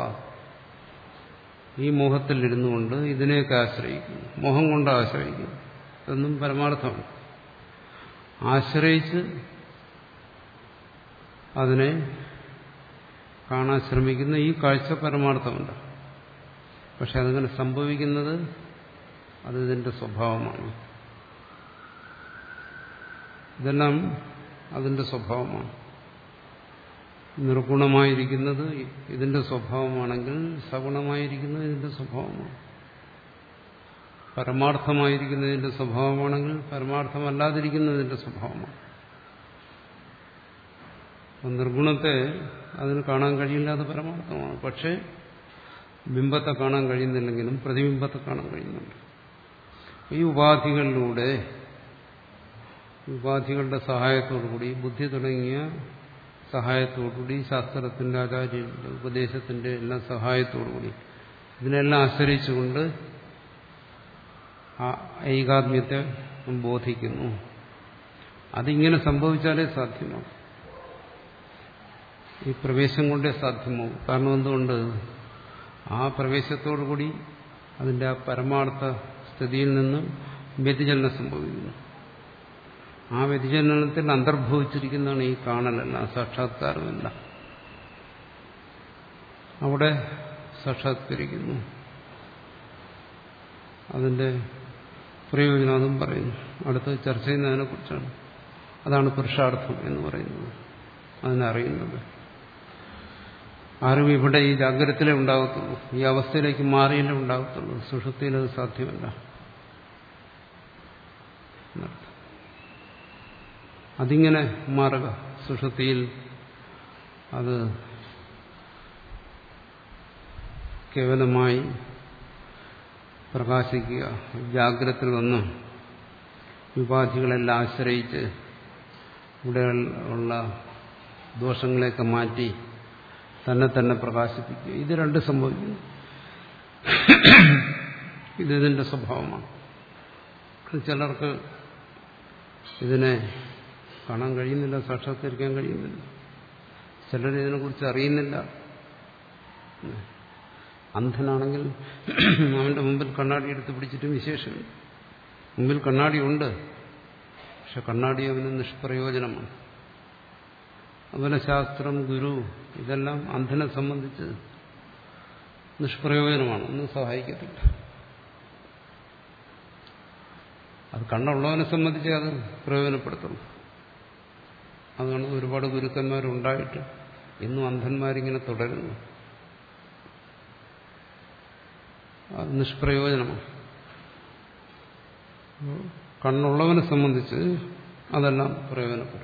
ഈ മോഹത്തിലിരുന്നു കൊണ്ട് ഇതിനെയൊക്കെ ആശ്രയിക്കുന്നു, മോഹം കൊണ്ട് ആശ്രയിക്കുന്നു. ഇതൊന്നും പരമാർത്ഥമാണ്. ആശ്രയിച്ച് അതിനെ കാണാൻ ശ്രമിക്കുന്ന ഈ കാഴ്ച പരമാർത്ഥമുണ്ട്. പക്ഷെ അതങ്ങനെ സംഭവിക്കുന്നത് അത് ഇതിന്റെ സ്വഭാവമാണ്. ഇതെല്ലാം അതിന്റെ സ്വഭാവമാണ്. നിർഗുണമായിരിക്കുന്നത് ഇതിന്റെ സ്വഭാവമാണെങ്കിൽ സഗുണമായിരിക്കുന്നത് ഇതിന്റെ സ്വഭാവമാണ്. പരമാർത്ഥമായിരിക്കുന്നതിന്റെ സ്വഭാവമാണെങ്കിൽ പരമാർത്ഥമല്ലാതിരിക്കുന്നതിന്റെ സ്വഭാവമാണ്. നിർഗുണത്തെ അതിന് കാണാൻ കഴിയില്ല, അത് പരമാർത്ഥമാണ്. പക്ഷേ ബിംബത്തെ കാണാൻ കഴിയുന്നില്ലെങ്കിലും പ്രതിബിംബത്തെ കാണാൻ കഴിയുന്നുണ്ട്. ഈ ഉപാധികളിലൂടെ, ഉപാധികളുടെ സഹായത്തോടുകൂടി, ബുദ്ധി തുടങ്ങിയ സഹായത്തോടുകൂടി, ശാസ്ത്രത്തിന്റെ, ആചാര്യന്റെ, ഉപദേശത്തിന്റെ എല്ലാം സഹായത്തോടുകൂടി, ഇതിനെല്ലാം ആശ്രയിച്ചുകൊണ്ട് ആ ഏകാത്മ്യത്തെ ബോധിക്കുന്നു. അതിങ്ങനെ സംഭവിച്ചാലേ സാധ്യമാവും. ഈ പ്രവേശം കൊണ്ടേ സാധ്യമാവും. കാരണം എന്തുകൊണ്ട്? ആ പ്രവേശത്തോടുകൂടി അതിന്റെ ആ പരമാർത്ഥ സ്ഥിതിയിൽ നിന്ന് വ്യതിചലനം സംഭവിക്കുന്നു. ആ വ്യതിചലനത്തിൽ അന്തർഭവിച്ചിരിക്കുന്നതാണ് ഈ കാണലെല്ലാം, സാക്ഷാത്കാരമെല്ലാം. അവിടെ സാക്ഷാത്കരിക്കുന്നു. അതിന്റെ പ്രയോജനം അതും പറയുന്നു. അടുത്ത് ചർച്ച ചെയ്യുന്നതിനെ കുറിച്ചാണ്. അതാണ് പുരുഷാർത്ഥം എന്ന് പറയുന്നത്, അതിനറിയുന്നത്. അറിവ് ഇവിടെ ഈ ജാഗ്രതയിലേ ഉണ്ടാകത്തുള്ളൂ, ഈ അവസ്ഥയിലേക്ക് മാറിയല്ലേ ഉണ്ടാകത്തുള്ളൂ. സുഷുപ്തിയിൽ അത് സാധ്യമല്ല. അതിങ്ങനെ മാറുക, സുഷുപ്തിയിൽ അത് കേവലമായി പ്രകാശിക്കുക. ജാഗ്രതയിൽ വന്ന് ഉപാധികളെല്ലാം ആശ്രയിച്ച് ഇവിടെ ഉള്ള ദോഷങ്ങളെയൊക്കെ മാറ്റി തന്നെ തന്നെ പ്രകാശിപ്പിക്കുക. ഇത് രണ്ട് സംഭവിക്കുന്നു. ഇതിന്റെ സ്വഭാവമാണ്. ചിലർക്ക് ഇതിനെ കാണാൻ കഴിയുന്നില്ല, സാക്ഷാത്കരിക്കാൻ കഴിയുന്നില്ല. ചിലർ ഇതിനെക്കുറിച്ച് അറിയുന്നില്ല. അന്ധനാണെങ്കിൽ അവന്റെ മുമ്പിൽ കണ്ണാടി എടുത്ത് പിടിച്ചിട്ടും വിശേഷമില്ല. മുമ്പിൽ കണ്ണാടിയുണ്ട്, പക്ഷെ കണ്ണാടി അവന് നിഷ്പ്രയോജനമാണ്. അതുപോലെ ശാസ്ത്രം, ഗുരു, ഇതെല്ലാം അന്ധനെ സംബന്ധിച്ച് നിഷ്പ്രയോജനമാണ്, ഒന്നും സഹായിക്കത്തില്ല. അത് കണ്ണുള്ളവനെ സംബന്ധിച്ച് അത് പ്രയോജനപ്പെടുത്തുന്നു. അതുകൊണ്ട് ഒരുപാട് ഗുരുക്കന്മാരുണ്ടായിട്ട് ഇന്നും അന്ധന്മാരിങ്ങനെ തുടരുന്നു. അത് നിഷ്പ്രയോജനമാണ്. കണ്ണുള്ളവനെ സംബന്ധിച്ച് അതെല്ലാം പ്രയോജനപ്പെടും.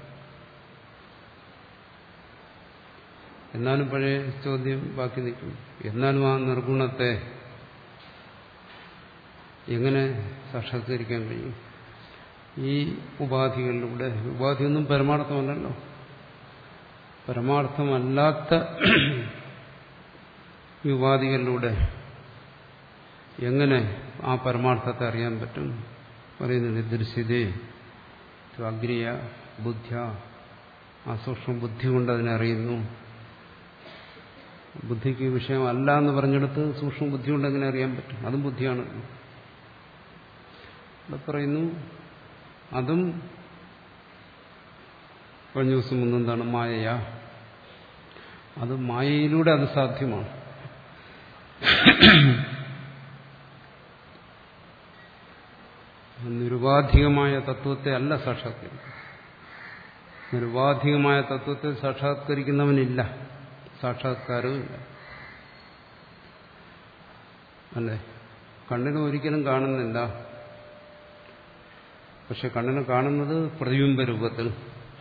എന്നാലും പഴയ ചോദ്യം ബാക്കി നിൽക്കും. എന്നാലും ആ നിർഗുണത്തെ എങ്ങനെ സാക്ഷാത്കരിക്കാൻ കഴിയും? ഈ ഉപാധികളിലൂടെ. ഉപാധിയൊന്നും പരമാർത്ഥമല്ലല്ലോ. പരമാർത്ഥമല്ലാത്ത ഈ ഉപാധികളിലൂടെ എങ്ങനെ ആ പരമാർത്ഥത്തെ അറിയാൻ പറ്റും? പറയുന്നത് ദൃശ്യതേ അഗ്രിയ ബുദ്ധ്യ, ആ സൂക്ഷ്മ ബുദ്ധി കൊണ്ട് അതിനെ അറിയുന്നു. ബുദ്ധിക്ക് വിഷയമല്ല എന്ന് പറഞ്ഞെടുത്ത് സൂക്ഷ്മ ബുദ്ധി കൊണ്ട് എങ്ങനെ അറിയാൻ പറ്റും? അതും ബുദ്ധിയാണ്. ഇവിടെ പറയുന്നു അതും കഴിഞ്ഞ ദിവസം മുന്നെന്താണ് മായയാ. അത് മായയിലൂടെ അത് സാധ്യമാണ്. നിരുപാധികമായ തത്വത്തെ അല്ല സാക്ഷാത്കരിക്കുക. നിരുപാധികമായ തത്വത്തെ സാക്ഷാത്കരിക്കുന്നവനില്ല, സാക്ഷാത്കാരവുമില്ല. അല്ലേ? കണ്ണിന് ഒരിക്കലും കാണുന്നില്ല, പക്ഷെ കണ്ണിന് കാണുന്നത് പ്രതിബിംബ രൂപത്തിൽ.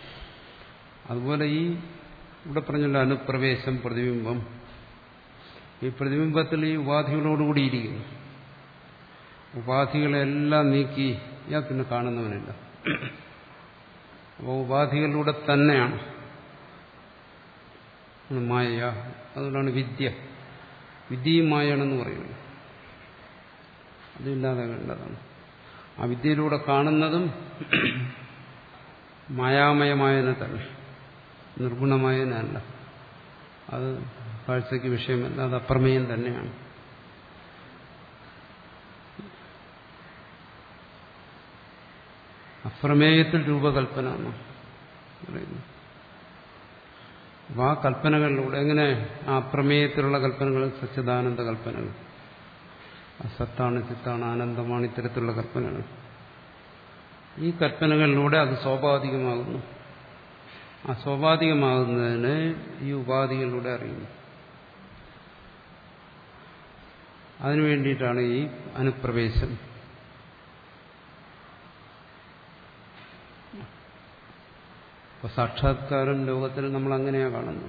അതുപോലെ ഈ ഇവിടെ പറഞ്ഞല്ലോ അനുപ്രവേശം, പ്രതിബിംബം, ഈ പ്രതിബിംബത്തിൽ ഈ ഉപാധികളോടുകൂടിയിരിക്കുന്നു. ഉപാധികളെല്ലാം നീക്കി ഇയാൾ പിന്നെ കാണുന്നവനില്ല. അപ്പോൾ ഉപാധികളിലൂടെ തന്നെയാണ് മായ. അതുകൊണ്ടാണ് വിദ്യ വിദ്യയും മായയാണെന്ന് പറയുന്നത്. അതില്ലാതെ വേണ്ടതാണ്. ആ വിദ്യയിലൂടെ കാണുന്നതും മായാമയമായതിനെ തന്നെ, നിർഗുണമായതിനല്ല. അത് കാഴ്ചയ്ക്ക് വിഷയമല്ല, അത് അപ്രമേയം തന്നെയാണ്. അപ്രമേയത്തിൽ രൂപകൽപ്പന എന്ന് പറയുന്നു. അപ്പം ആ കൽപ്പനകളിലൂടെ എങ്ങനെ ആ അപ്രമേയത്തിലുള്ള കൽപ്പനകൾ, സച്ചിദാനന്ദ കൽപ്പനകൾ, സത്താണ്, ചിത്താണ്, ആനന്ദമാണ്, ഇത്തരത്തിലുള്ള കൽപ്പനകൾ, ഈ കൽപ്പനകളിലൂടെ അത് സ്വാഭാവികമാകുന്നു. ആ സ്വാഭാവികമാകുന്നതിന് ഈ ഉപാധികളിലൂടെ അറിയുന്നു. അതിനു വേണ്ടിയിട്ടാണ് ഈ അനുപ്രവേശം. അപ്പൊ സാക്ഷാത്കാരം ലോകത്തിൽ നമ്മൾ അങ്ങനെയാണ് കാണുന്നത്.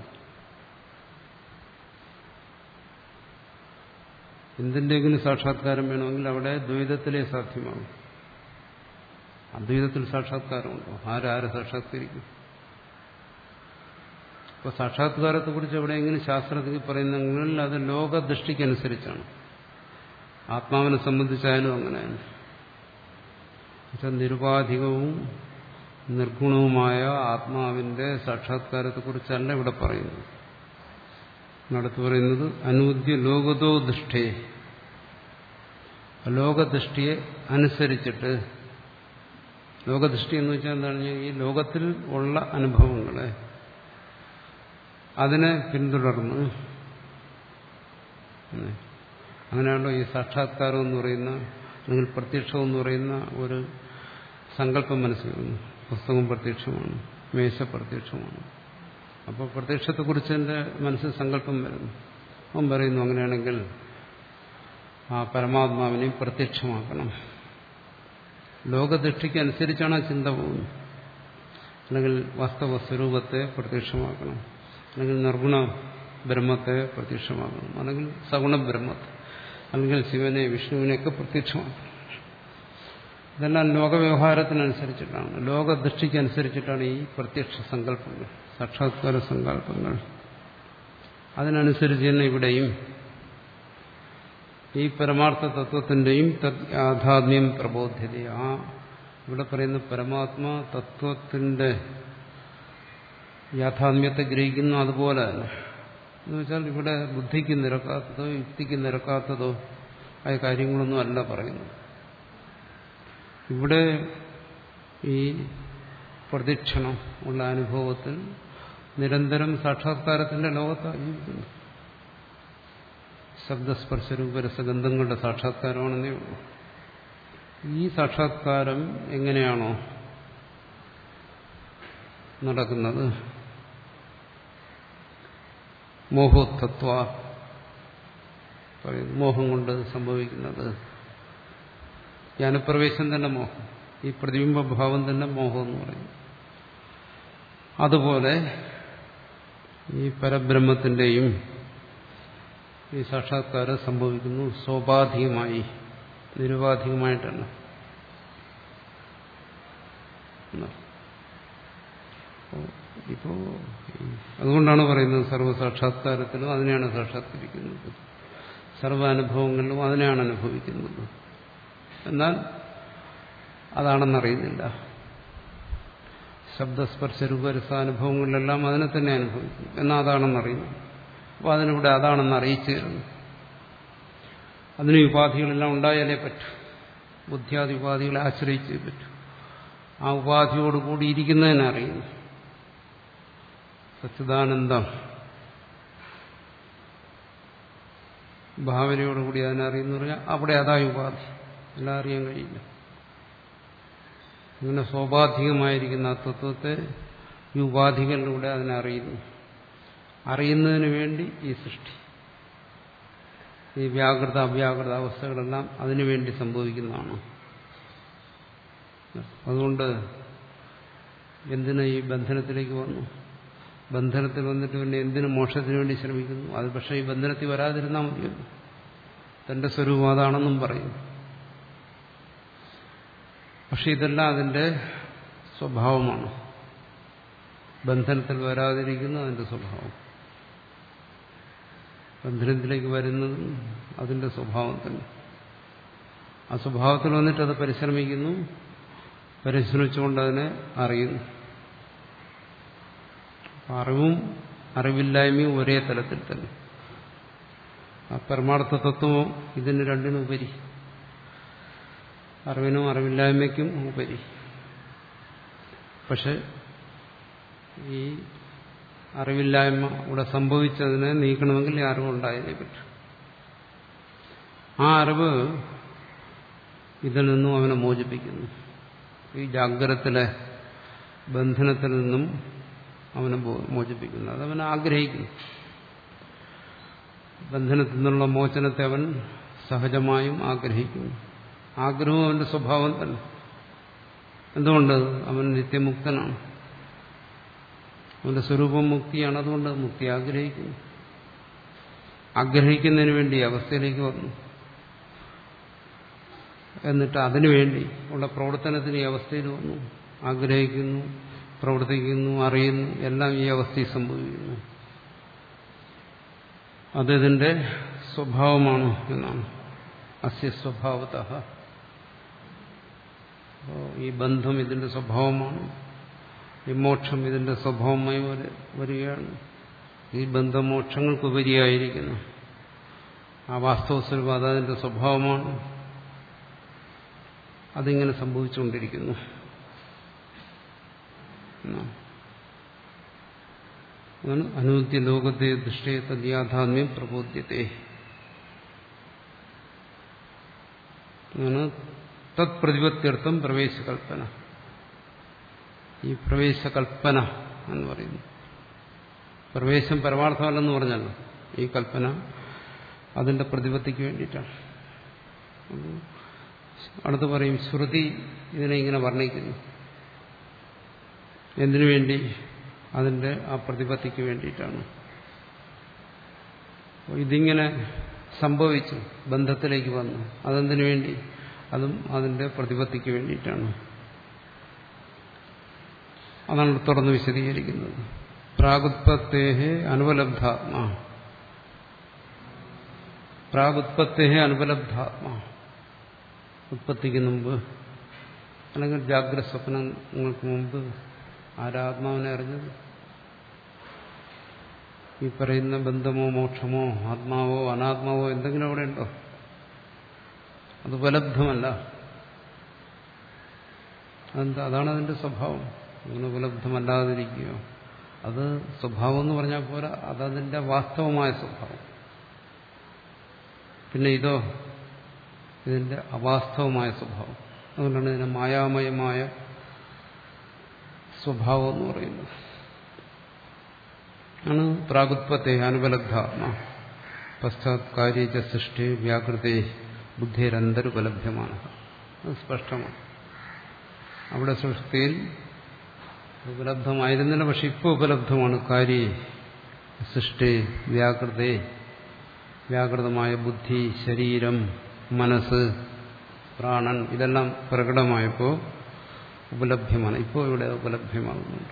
എന്തിൻ്റെങ്കിലും സാക്ഷാത്കാരം വേണമെങ്കിൽ അവിടെ ദ്വൈതത്തിലേ സാധ്യമാകും. അദ്വൈതത്തിൽ സാക്ഷാത്കാരമുണ്ടോ? ആരാരെ സാക്ഷാത്കരിക്കും? അപ്പോൾ സാക്ഷാത്കാരത്തെക്കുറിച്ച് എവിടെയെങ്കിലും ശാസ്ത്രത്തിൽ പറയുന്നെങ്കിൽ അത് ലോകദൃഷ്ടിക്കനുസരിച്ചാണ്. ആത്മാവിനെ സംബന്ധിച്ചായാലും അങ്ങനെയാണ്. പക്ഷെ നിരുപാധികവും നിർഗുണവുമായ ആത്മാവിന്റെ സാക്ഷാത്കാരത്തെക്കുറിച്ചല്ല ഇവിടെ പറയുന്നത്. നടത്തു പറയുന്നത് അനൂദ്യ ലോകതോ ദൃഷ്ടേ, ലോകദൃഷ്ടിയെ അനുസരിച്ചിട്ട്. ലോകദൃഷ്ടി എന്ന് വെച്ചാൽ എന്താണ്? ഈ ലോകത്തിൽ ഉള്ള അനുഭവങ്ങളെ അതിനെ പിന്തുടർന്ന്, അങ്ങനെയാണല്ലോ ഈ സാക്ഷാത്കാരം എന്ന് പറയുന്ന, അല്ലെങ്കിൽ പ്രത്യക്ഷം എന്ന് പറയുന്ന ഒരു സങ്കല്പം മനസ്സിൽ വരുന്നു. പുസ്തകം പ്രത്യക്ഷമാണ്, മേശ പ്രത്യക്ഷമാണ്. അപ്പോൾ പ്രത്യക്ഷത്തെക്കുറിച്ച് എൻ്റെ മനസ്സിൽ സങ്കല്പം വരുന്നു. അവൻ പറയുന്നു അങ്ങനെയാണെങ്കിൽ ആ പരമാത്മാവിനെ പ്രത്യക്ഷമാക്കണം. ലോകദൃഷ്ടിക്ക് അനുസരിച്ചാണ് ആ ചിന്ത പോകുന്നത്. അല്ലെങ്കിൽ വാസ്തവ സ്വരൂപത്തെ പ്രത്യക്ഷമാക്കണം, അല്ലെങ്കിൽ നിർഗുണ ബ്രഹ്മത്തെ പ്രത്യക്ഷമാക്കണം, അല്ലെങ്കിൽ സഗുണ ബ്രഹ്മത്തെ, അല്ലെങ്കിൽ ശിവനെ വിഷ്ണുവിനെയൊക്കെ പ്രത്യക്ഷമാക്കണം. ഇതെല്ലാം ലോകവ്യവഹാരത്തിനനുസരിച്ചിട്ടാണ്, ലോകദൃഷ്ടിക്കനുസരിച്ചിട്ടാണ് ഈ പ്രത്യക്ഷ സങ്കല്പങ്ങൾ, സാക്ഷാത്കാര സങ്കല്പങ്ങൾ. അതിനനുസരിച്ച് തന്നെ ഇവിടെയും ഈ പരമാർത്ഥ തത്വത്തിന്റെയും യാഥാത്മ്യം പ്രബോധ്യത. ആ ഇവിടെ പറയുന്ന പരമാത്മാ തത്വത്തിന്റെ യാഥാത്മ്യത്തെ ഗ്രഹിക്കുന്നു. അതുപോലെ തന്നെ എന്ന് വെച്ചാൽ ഇവിടെ ബുദ്ധിക്ക് നിരക്കാത്തതോ യുക്തിക്ക് നിരക്കാത്തതോ ആയ കാര്യങ്ങളൊന്നും അല്ല പറയുന്നത്. ഇവിടെ ഈ പ്രദക്ഷിണം ഉള്ള അനുഭവത്തിൽ നിരന്തരം സാക്ഷാത്കാരത്തിന്റെ ലോകത്താണ് ജീവിക്കുന്നത്. ശബ്ദസ്പർശ രൂപരസഗന്ധങ്ങളുടെ സാക്ഷാത്കാരമാണെന്നേ ഉള്ളൂ. ഈ സാക്ഷാത്കാരം എങ്ങനെയാണോ നടക്കുന്നത്, മോഹോത്തത്വ പറയുന്നു, മോഹം കൊണ്ട് സംഭവിക്കുന്നത്. ജ്ഞാനപ്രവേശം തന്നെ മോഹം, ഈ പ്രതിബിംബഭാവം തന്നെ മോഹം എന്ന് പറയും. അതുപോലെ ഈ പരബ്രഹ്മത്തിന്റെയും ഈ സാക്ഷാത്കാരം സംഭവിക്കുന്നു സ്വാഭാവികമായി, നിരുപാധികമായിട്ടല്ല. ഇപ്പോ അതുകൊണ്ടാണ് പറയുന്നത് സർവ്വസാക്ഷാത്കാരത്തിലും അതിനെയാണ് സാക്ഷാത്കരിക്കുന്നത്, സർവ്വാനുഭവങ്ങളിലും അതിനെയാണ് അനുഭവിക്കുന്നത്. എന്നാൽ അതാണെന്നറിയുന്നില്ല. ശബ്ദസ്പർശ രൂപരസാനുഭവങ്ങളിലെല്ലാം അതിനെ തന്നെ അനുഭവിക്കുന്നു, എന്നാൽ അതാണെന്നറിയുന്നു. അപ്പോൾ അതിനിവിടെ അതാണെന്ന് അറിയിച്ചു തരുന്നു. അതിന് ഉപാധികളെല്ലാം ഉണ്ടായാലേ പറ്റൂ, ബുദ്ധിയാദി ഉപാധികളെ ആശ്രയിച്ചേ പറ്റൂ. ആ ഉപാധിയോടുകൂടി ഇരിക്കുന്നതിനെ അറിയുന്നു. സച്ചിദാനന്ദം ഭാവനയോടുകൂടി അതിനെ അറിയുന്നു പറഞ്ഞാൽ അവിടെ അതായി ഉപാധി, എല്ലാം അറിയാൻ കഴിയില്ല. ഇങ്ങനെ സ്വാഭാവികമായിരിക്കുന്ന ആ തത്വത്തെ ഈ ഉപാധികളിലൂടെ അതിനെ അറിയുന്നു. അറിയുന്നതിന് വേണ്ടി ഈ സൃഷ്ടി, ഈ വ്യാകൃത അവ്യാകൃത അവസ്ഥകളെല്ലാം അതിനുവേണ്ടി സംഭവിക്കുന്നതാണ്. അതുകൊണ്ട് എന്തിനാ ഈ ബന്ധനത്തിലേക്ക് വന്നു? ബന്ധനത്തിൽ വന്നിട്ട് പിന്നെ എന്തിനു മോക്ഷത്തിന് വേണ്ടി ശ്രമിക്കുന്നു? അത് പക്ഷേ ഈ ബന്ധനത്തിൽ വരാതിരുന്നാൽ മതിയോ? തന്റെ സ്വരൂപം അതാണെന്നും പറയും. പക്ഷെ ഇതെല്ലാം അതിന്റെ സ്വഭാവമാണ്. ബന്ധനത്തിൽ വരാതിരിക്കുന്ന അതിന്റെ സ്വഭാവം, ബന്ധനത്തിലേക്ക് വരുന്നതും അതിന്റെ സ്വഭാവം തന്നെ. ആ സ്വഭാവത്തിൽ വന്നിട്ട് അത് പരിശ്രമിക്കുന്നു, പരിശ്രമിച്ചുകൊണ്ട് അതിനെ അറിയുന്നു. അറിവും അറിവില്ലായ്മയും ഒരേ തലത്തിൽ തന്നെ. ആ പരമാർത്ഥ തത്വമോ ഇതിന് രണ്ടിനും ഉപരി, അറിവിനും അറിവില്ലായ്മയ്ക്കും ഉപരി. പക്ഷെ ഈ അറിവില്ലായ്മ ഇവിടെ സംഭവിച്ചതിനെ നീക്കണമെങ്കിൽ ഈ അറിവുണ്ടായതേ പറ്റും. ആ അറിവ് ഇതിൽ നിന്നും അവനെ മോചിപ്പിക്കുന്നു. ഈ ജാഗ്രതത്തിലെ ബന്ധനത്തിൽ നിന്നും അവനെ മോചിപ്പിക്കുന്നു. അതവൻ ആഗ്രഹിക്കുന്നു. ബന്ധനത്തിൽ നിന്നുള്ള മോചനത്തെ അവൻ സഹജമായും ആഗ്രഹിക്കുന്നു. ആഗ്രഹവും അവന്റെ സ്വഭാവം തന്നെ. എന്തുകൊണ്ട്? അവൻ നിത്യമുക്തനാണ്, അവന്റെ സ്വരൂപം മുക്തിയാണ്. അതുകൊണ്ട് മുക്തി ആഗ്രഹിക്കുന്നു. ആഗ്രഹിക്കുന്നതിന് വേണ്ടി ഈ അവസ്ഥയിലേക്ക് വന്നു. എന്നിട്ട് അതിനുവേണ്ടി ഉള്ള പ്രവർത്തനത്തിന് ഈ അവസ്ഥയിൽ വന്നു. ആഗ്രഹിക്കുന്നു, പ്രവർത്തിക്കുന്നു, അറിയുന്നു, എല്ലാം ഈ അവസ്ഥയിൽ സംഭവിക്കുന്നു. അതിതിന്റെ സ്വഭാവമാണ് എന്നാണ്. അസ്യ സ്വഭാവതഃ. ഈ ബന്ധം ഇതിന്റെ സ്വഭാവമാണ്. ഈ മോക്ഷം ഇതിന്റെ സ്വഭാവമായി വരികയാണ്. ഈ ബന്ധമോക്ഷങ്ങൾക്കുപരിയായിരിക്കുന്നു. ആ വാസ്തവ സ്വരൂപം അതതിന്റെ സ്വഭാവമാണ്. അതിങ്ങനെ സംഭവിച്ചുകൊണ്ടിരിക്കുന്നു. അനൂദ്യ ലോകത്തെ ദൃഷ്ടേ തദ്യാഥാത്മ്യം പ്രബോധ്യത്തെ. തത് പ്രതിപത്യർത്ഥം പ്രവേശകൽപ്പന. ഈ പ്രവേശകൽപ്പന എന്ന് പറയുന്നു. പ്രവേശം പരമാർത്ഥമല്ലെന്ന് പറഞ്ഞല്ലോ. ഈ കൽപ്പന അതിന്റെ പ്രതിപത്തിക്ക് വേണ്ടിയിട്ടാണ്. അടുത്ത് പറയും, ശ്രുതി ഇതിനെ ഇങ്ങനെ വർണ്ണിക്കുന്നു. എന്തിനു വേണ്ടി? അതിന്റെ ആ പ്രതിപത്തിക്ക് വേണ്ടിയിട്ടാണ്. ഇതിങ്ങനെ സംഭവിച്ചു, ബന്ധത്തിലേക്ക് വന്നു. അതെന്തിനു വേണ്ടി? അതും അതിന്റെ പ്രതിപത്തിക്ക് വേണ്ടിയിട്ടാണ്. അതാണ് തുറന്ന് വിശദീകരിക്കുന്നത്. പ്രാഗുത്പത്തേഹേ അനുപലബ്ധാത്മാ. പ്രാഗുത്പത്തേഹേ അനുപലബ്ധാത്മാ. ഉത്പത്തിക്ക് മുമ്പ് അല്ലെങ്കിൽ ജാഗ്രത സ്വപ്നങ്ങൾക്ക് മുമ്പ് ആരാത്മാവിനെ അറിഞ്ഞത്? ഈ പറയുന്ന ബന്ധമോ മോക്ഷമോ ആത്മാവോ അനാത്മാവോ എന്തെങ്കിലും അവിടെ ഉണ്ടോ? അത് ഉപലബ്ധമല്ല. അതെന്താ? അതാണ് അതിന്റെ സ്വഭാവം. അങ്ങനെ ഉപലബ്ധമല്ലാതിരിക്കുകയോ? അത് സ്വഭാവം എന്ന് പറഞ്ഞാൽ പോരാ, അതതിന്റെ വാസ്തവമായ സ്വഭാവം. പിന്നെ ഇതോ ഇതിന്റെ അവാസ്തവമായ സ്വഭാവം. അതുകൊണ്ടാണ് ഇതിനെ മായാമയമായ സ്വഭാവം എന്ന് പറയുന്നത്. ആണ് പ്രാഗുത്പത്തെ അനുപലബ്ധാത്മാ പശ്ചാത് കാര്യ സൃഷ്ടി വ്യാകൃതേ ബുദ്ധിരന്തരുപലഭ്യമാണ്. അത് സ്പഷ്ടമാണ്. അവിടെ സൃഷ്ടിയിൽ ഉപലബ്ധമായിരുന്നില്ല, പക്ഷെ ഇപ്പോൾ ഉപലബ്ധമാണ്. കാര്യ സൃഷ്ടി വ്യാകൃതേ, വ്യാകൃതമായ ബുദ്ധി, ശരീരം, മനസ്സ്, പ്രാണൻ, ഇതെല്ലാം പ്രകടമായപ്പോൾ ഉപലഭ്യമാണ്. ഇപ്പോൾ ഇവിടെ ഉപലഭ്യമാകുന്നുണ്ട്.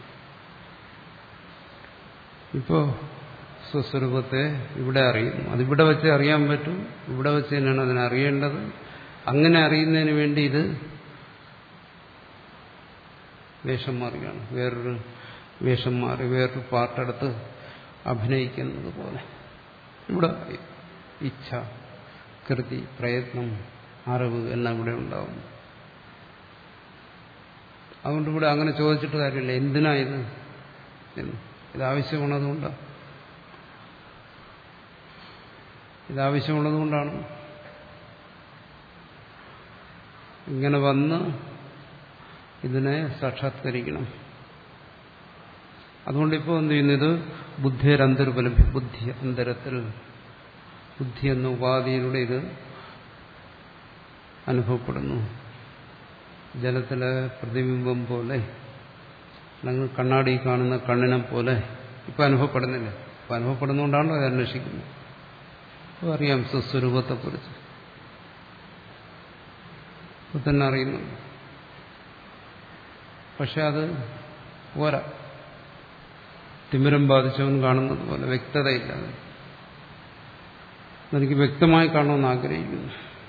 ഇപ്പോൾ സ്വസ്വരൂപത്തെ ഇവിടെ അറിയുന്നു. അതിവിടെ വെച്ച് അറിയാൻ പറ്റും. ഇവിടെ വെച്ച് തന്നെയാണ് അതിനെ അറിയേണ്ടത്. അങ്ങനെ അറിയുന്നതിന് വേണ്ടി ഇത് വേഷം മാറുകയാണ്. വേറൊരു വേഷം മാറി വേറൊരു പാട്ടെടുത്ത് അഭിനയിക്കുന്നത് പോലെ ഇവിടെ ഇച്ഛ, കൃതി, പ്രയത്നം, അറിവ് എല്ലാം ഇവിടെ ഉണ്ടാവും. അതുകൊണ്ട് ഇവിടെ അങ്ങനെ ചോദിച്ചിട്ട് കാര്യമില്ല. എന്തിനാ ഇത് എന്ന്. ഇതാവശ്യമുള്ളതുകൊണ്ടാണ്. ഇതാവശ്യമുള്ളതുകൊണ്ടാണ് ഇങ്ങനെ വന്ന് ഇതിനെ സാക്ഷാത്കരിക്കണം. അതുകൊണ്ടിപ്പോൾ എന്ത് ചെയ്യുന്നത്? ബുദ്ധിരന്തരുപലഭ്യം, ബുദ്ധി അന്തരത്തിൽ, ബുദ്ധി എന്ന ഉപാധിയിലൂടെ ഇത് അനുഭവപ്പെടുന്നു. ജലത്തിലെ പ്രതിബിംബം പോലെ, അല്ലെങ്കിൽ കണ്ണാടി കാണുന്ന കണ്ണിനെ പോലെ ഇപ്പം അനുഭവപ്പെടുന്നില്ല. ഇപ്പം അനുഭവപ്പെടുന്നതുകൊണ്ടാണല്ലോ അത് അന്വേഷിക്കുന്നത്. അപ്പോൾ അറിയാം സ്വസ്വരൂപത്തെക്കുറിച്ച് ഇപ്പം തന്നെ അറിയുന്നുണ്ട്. പക്ഷെ അത് പോരാ. തിമിരം ബാധിച്ചവൻ കാണുന്നത് പോലെ വ്യക്തതയില്ല. എനിക്ക് വ്യക്തമായി കാണണമെന്ന് ആഗ്രഹിക്കുന്നു.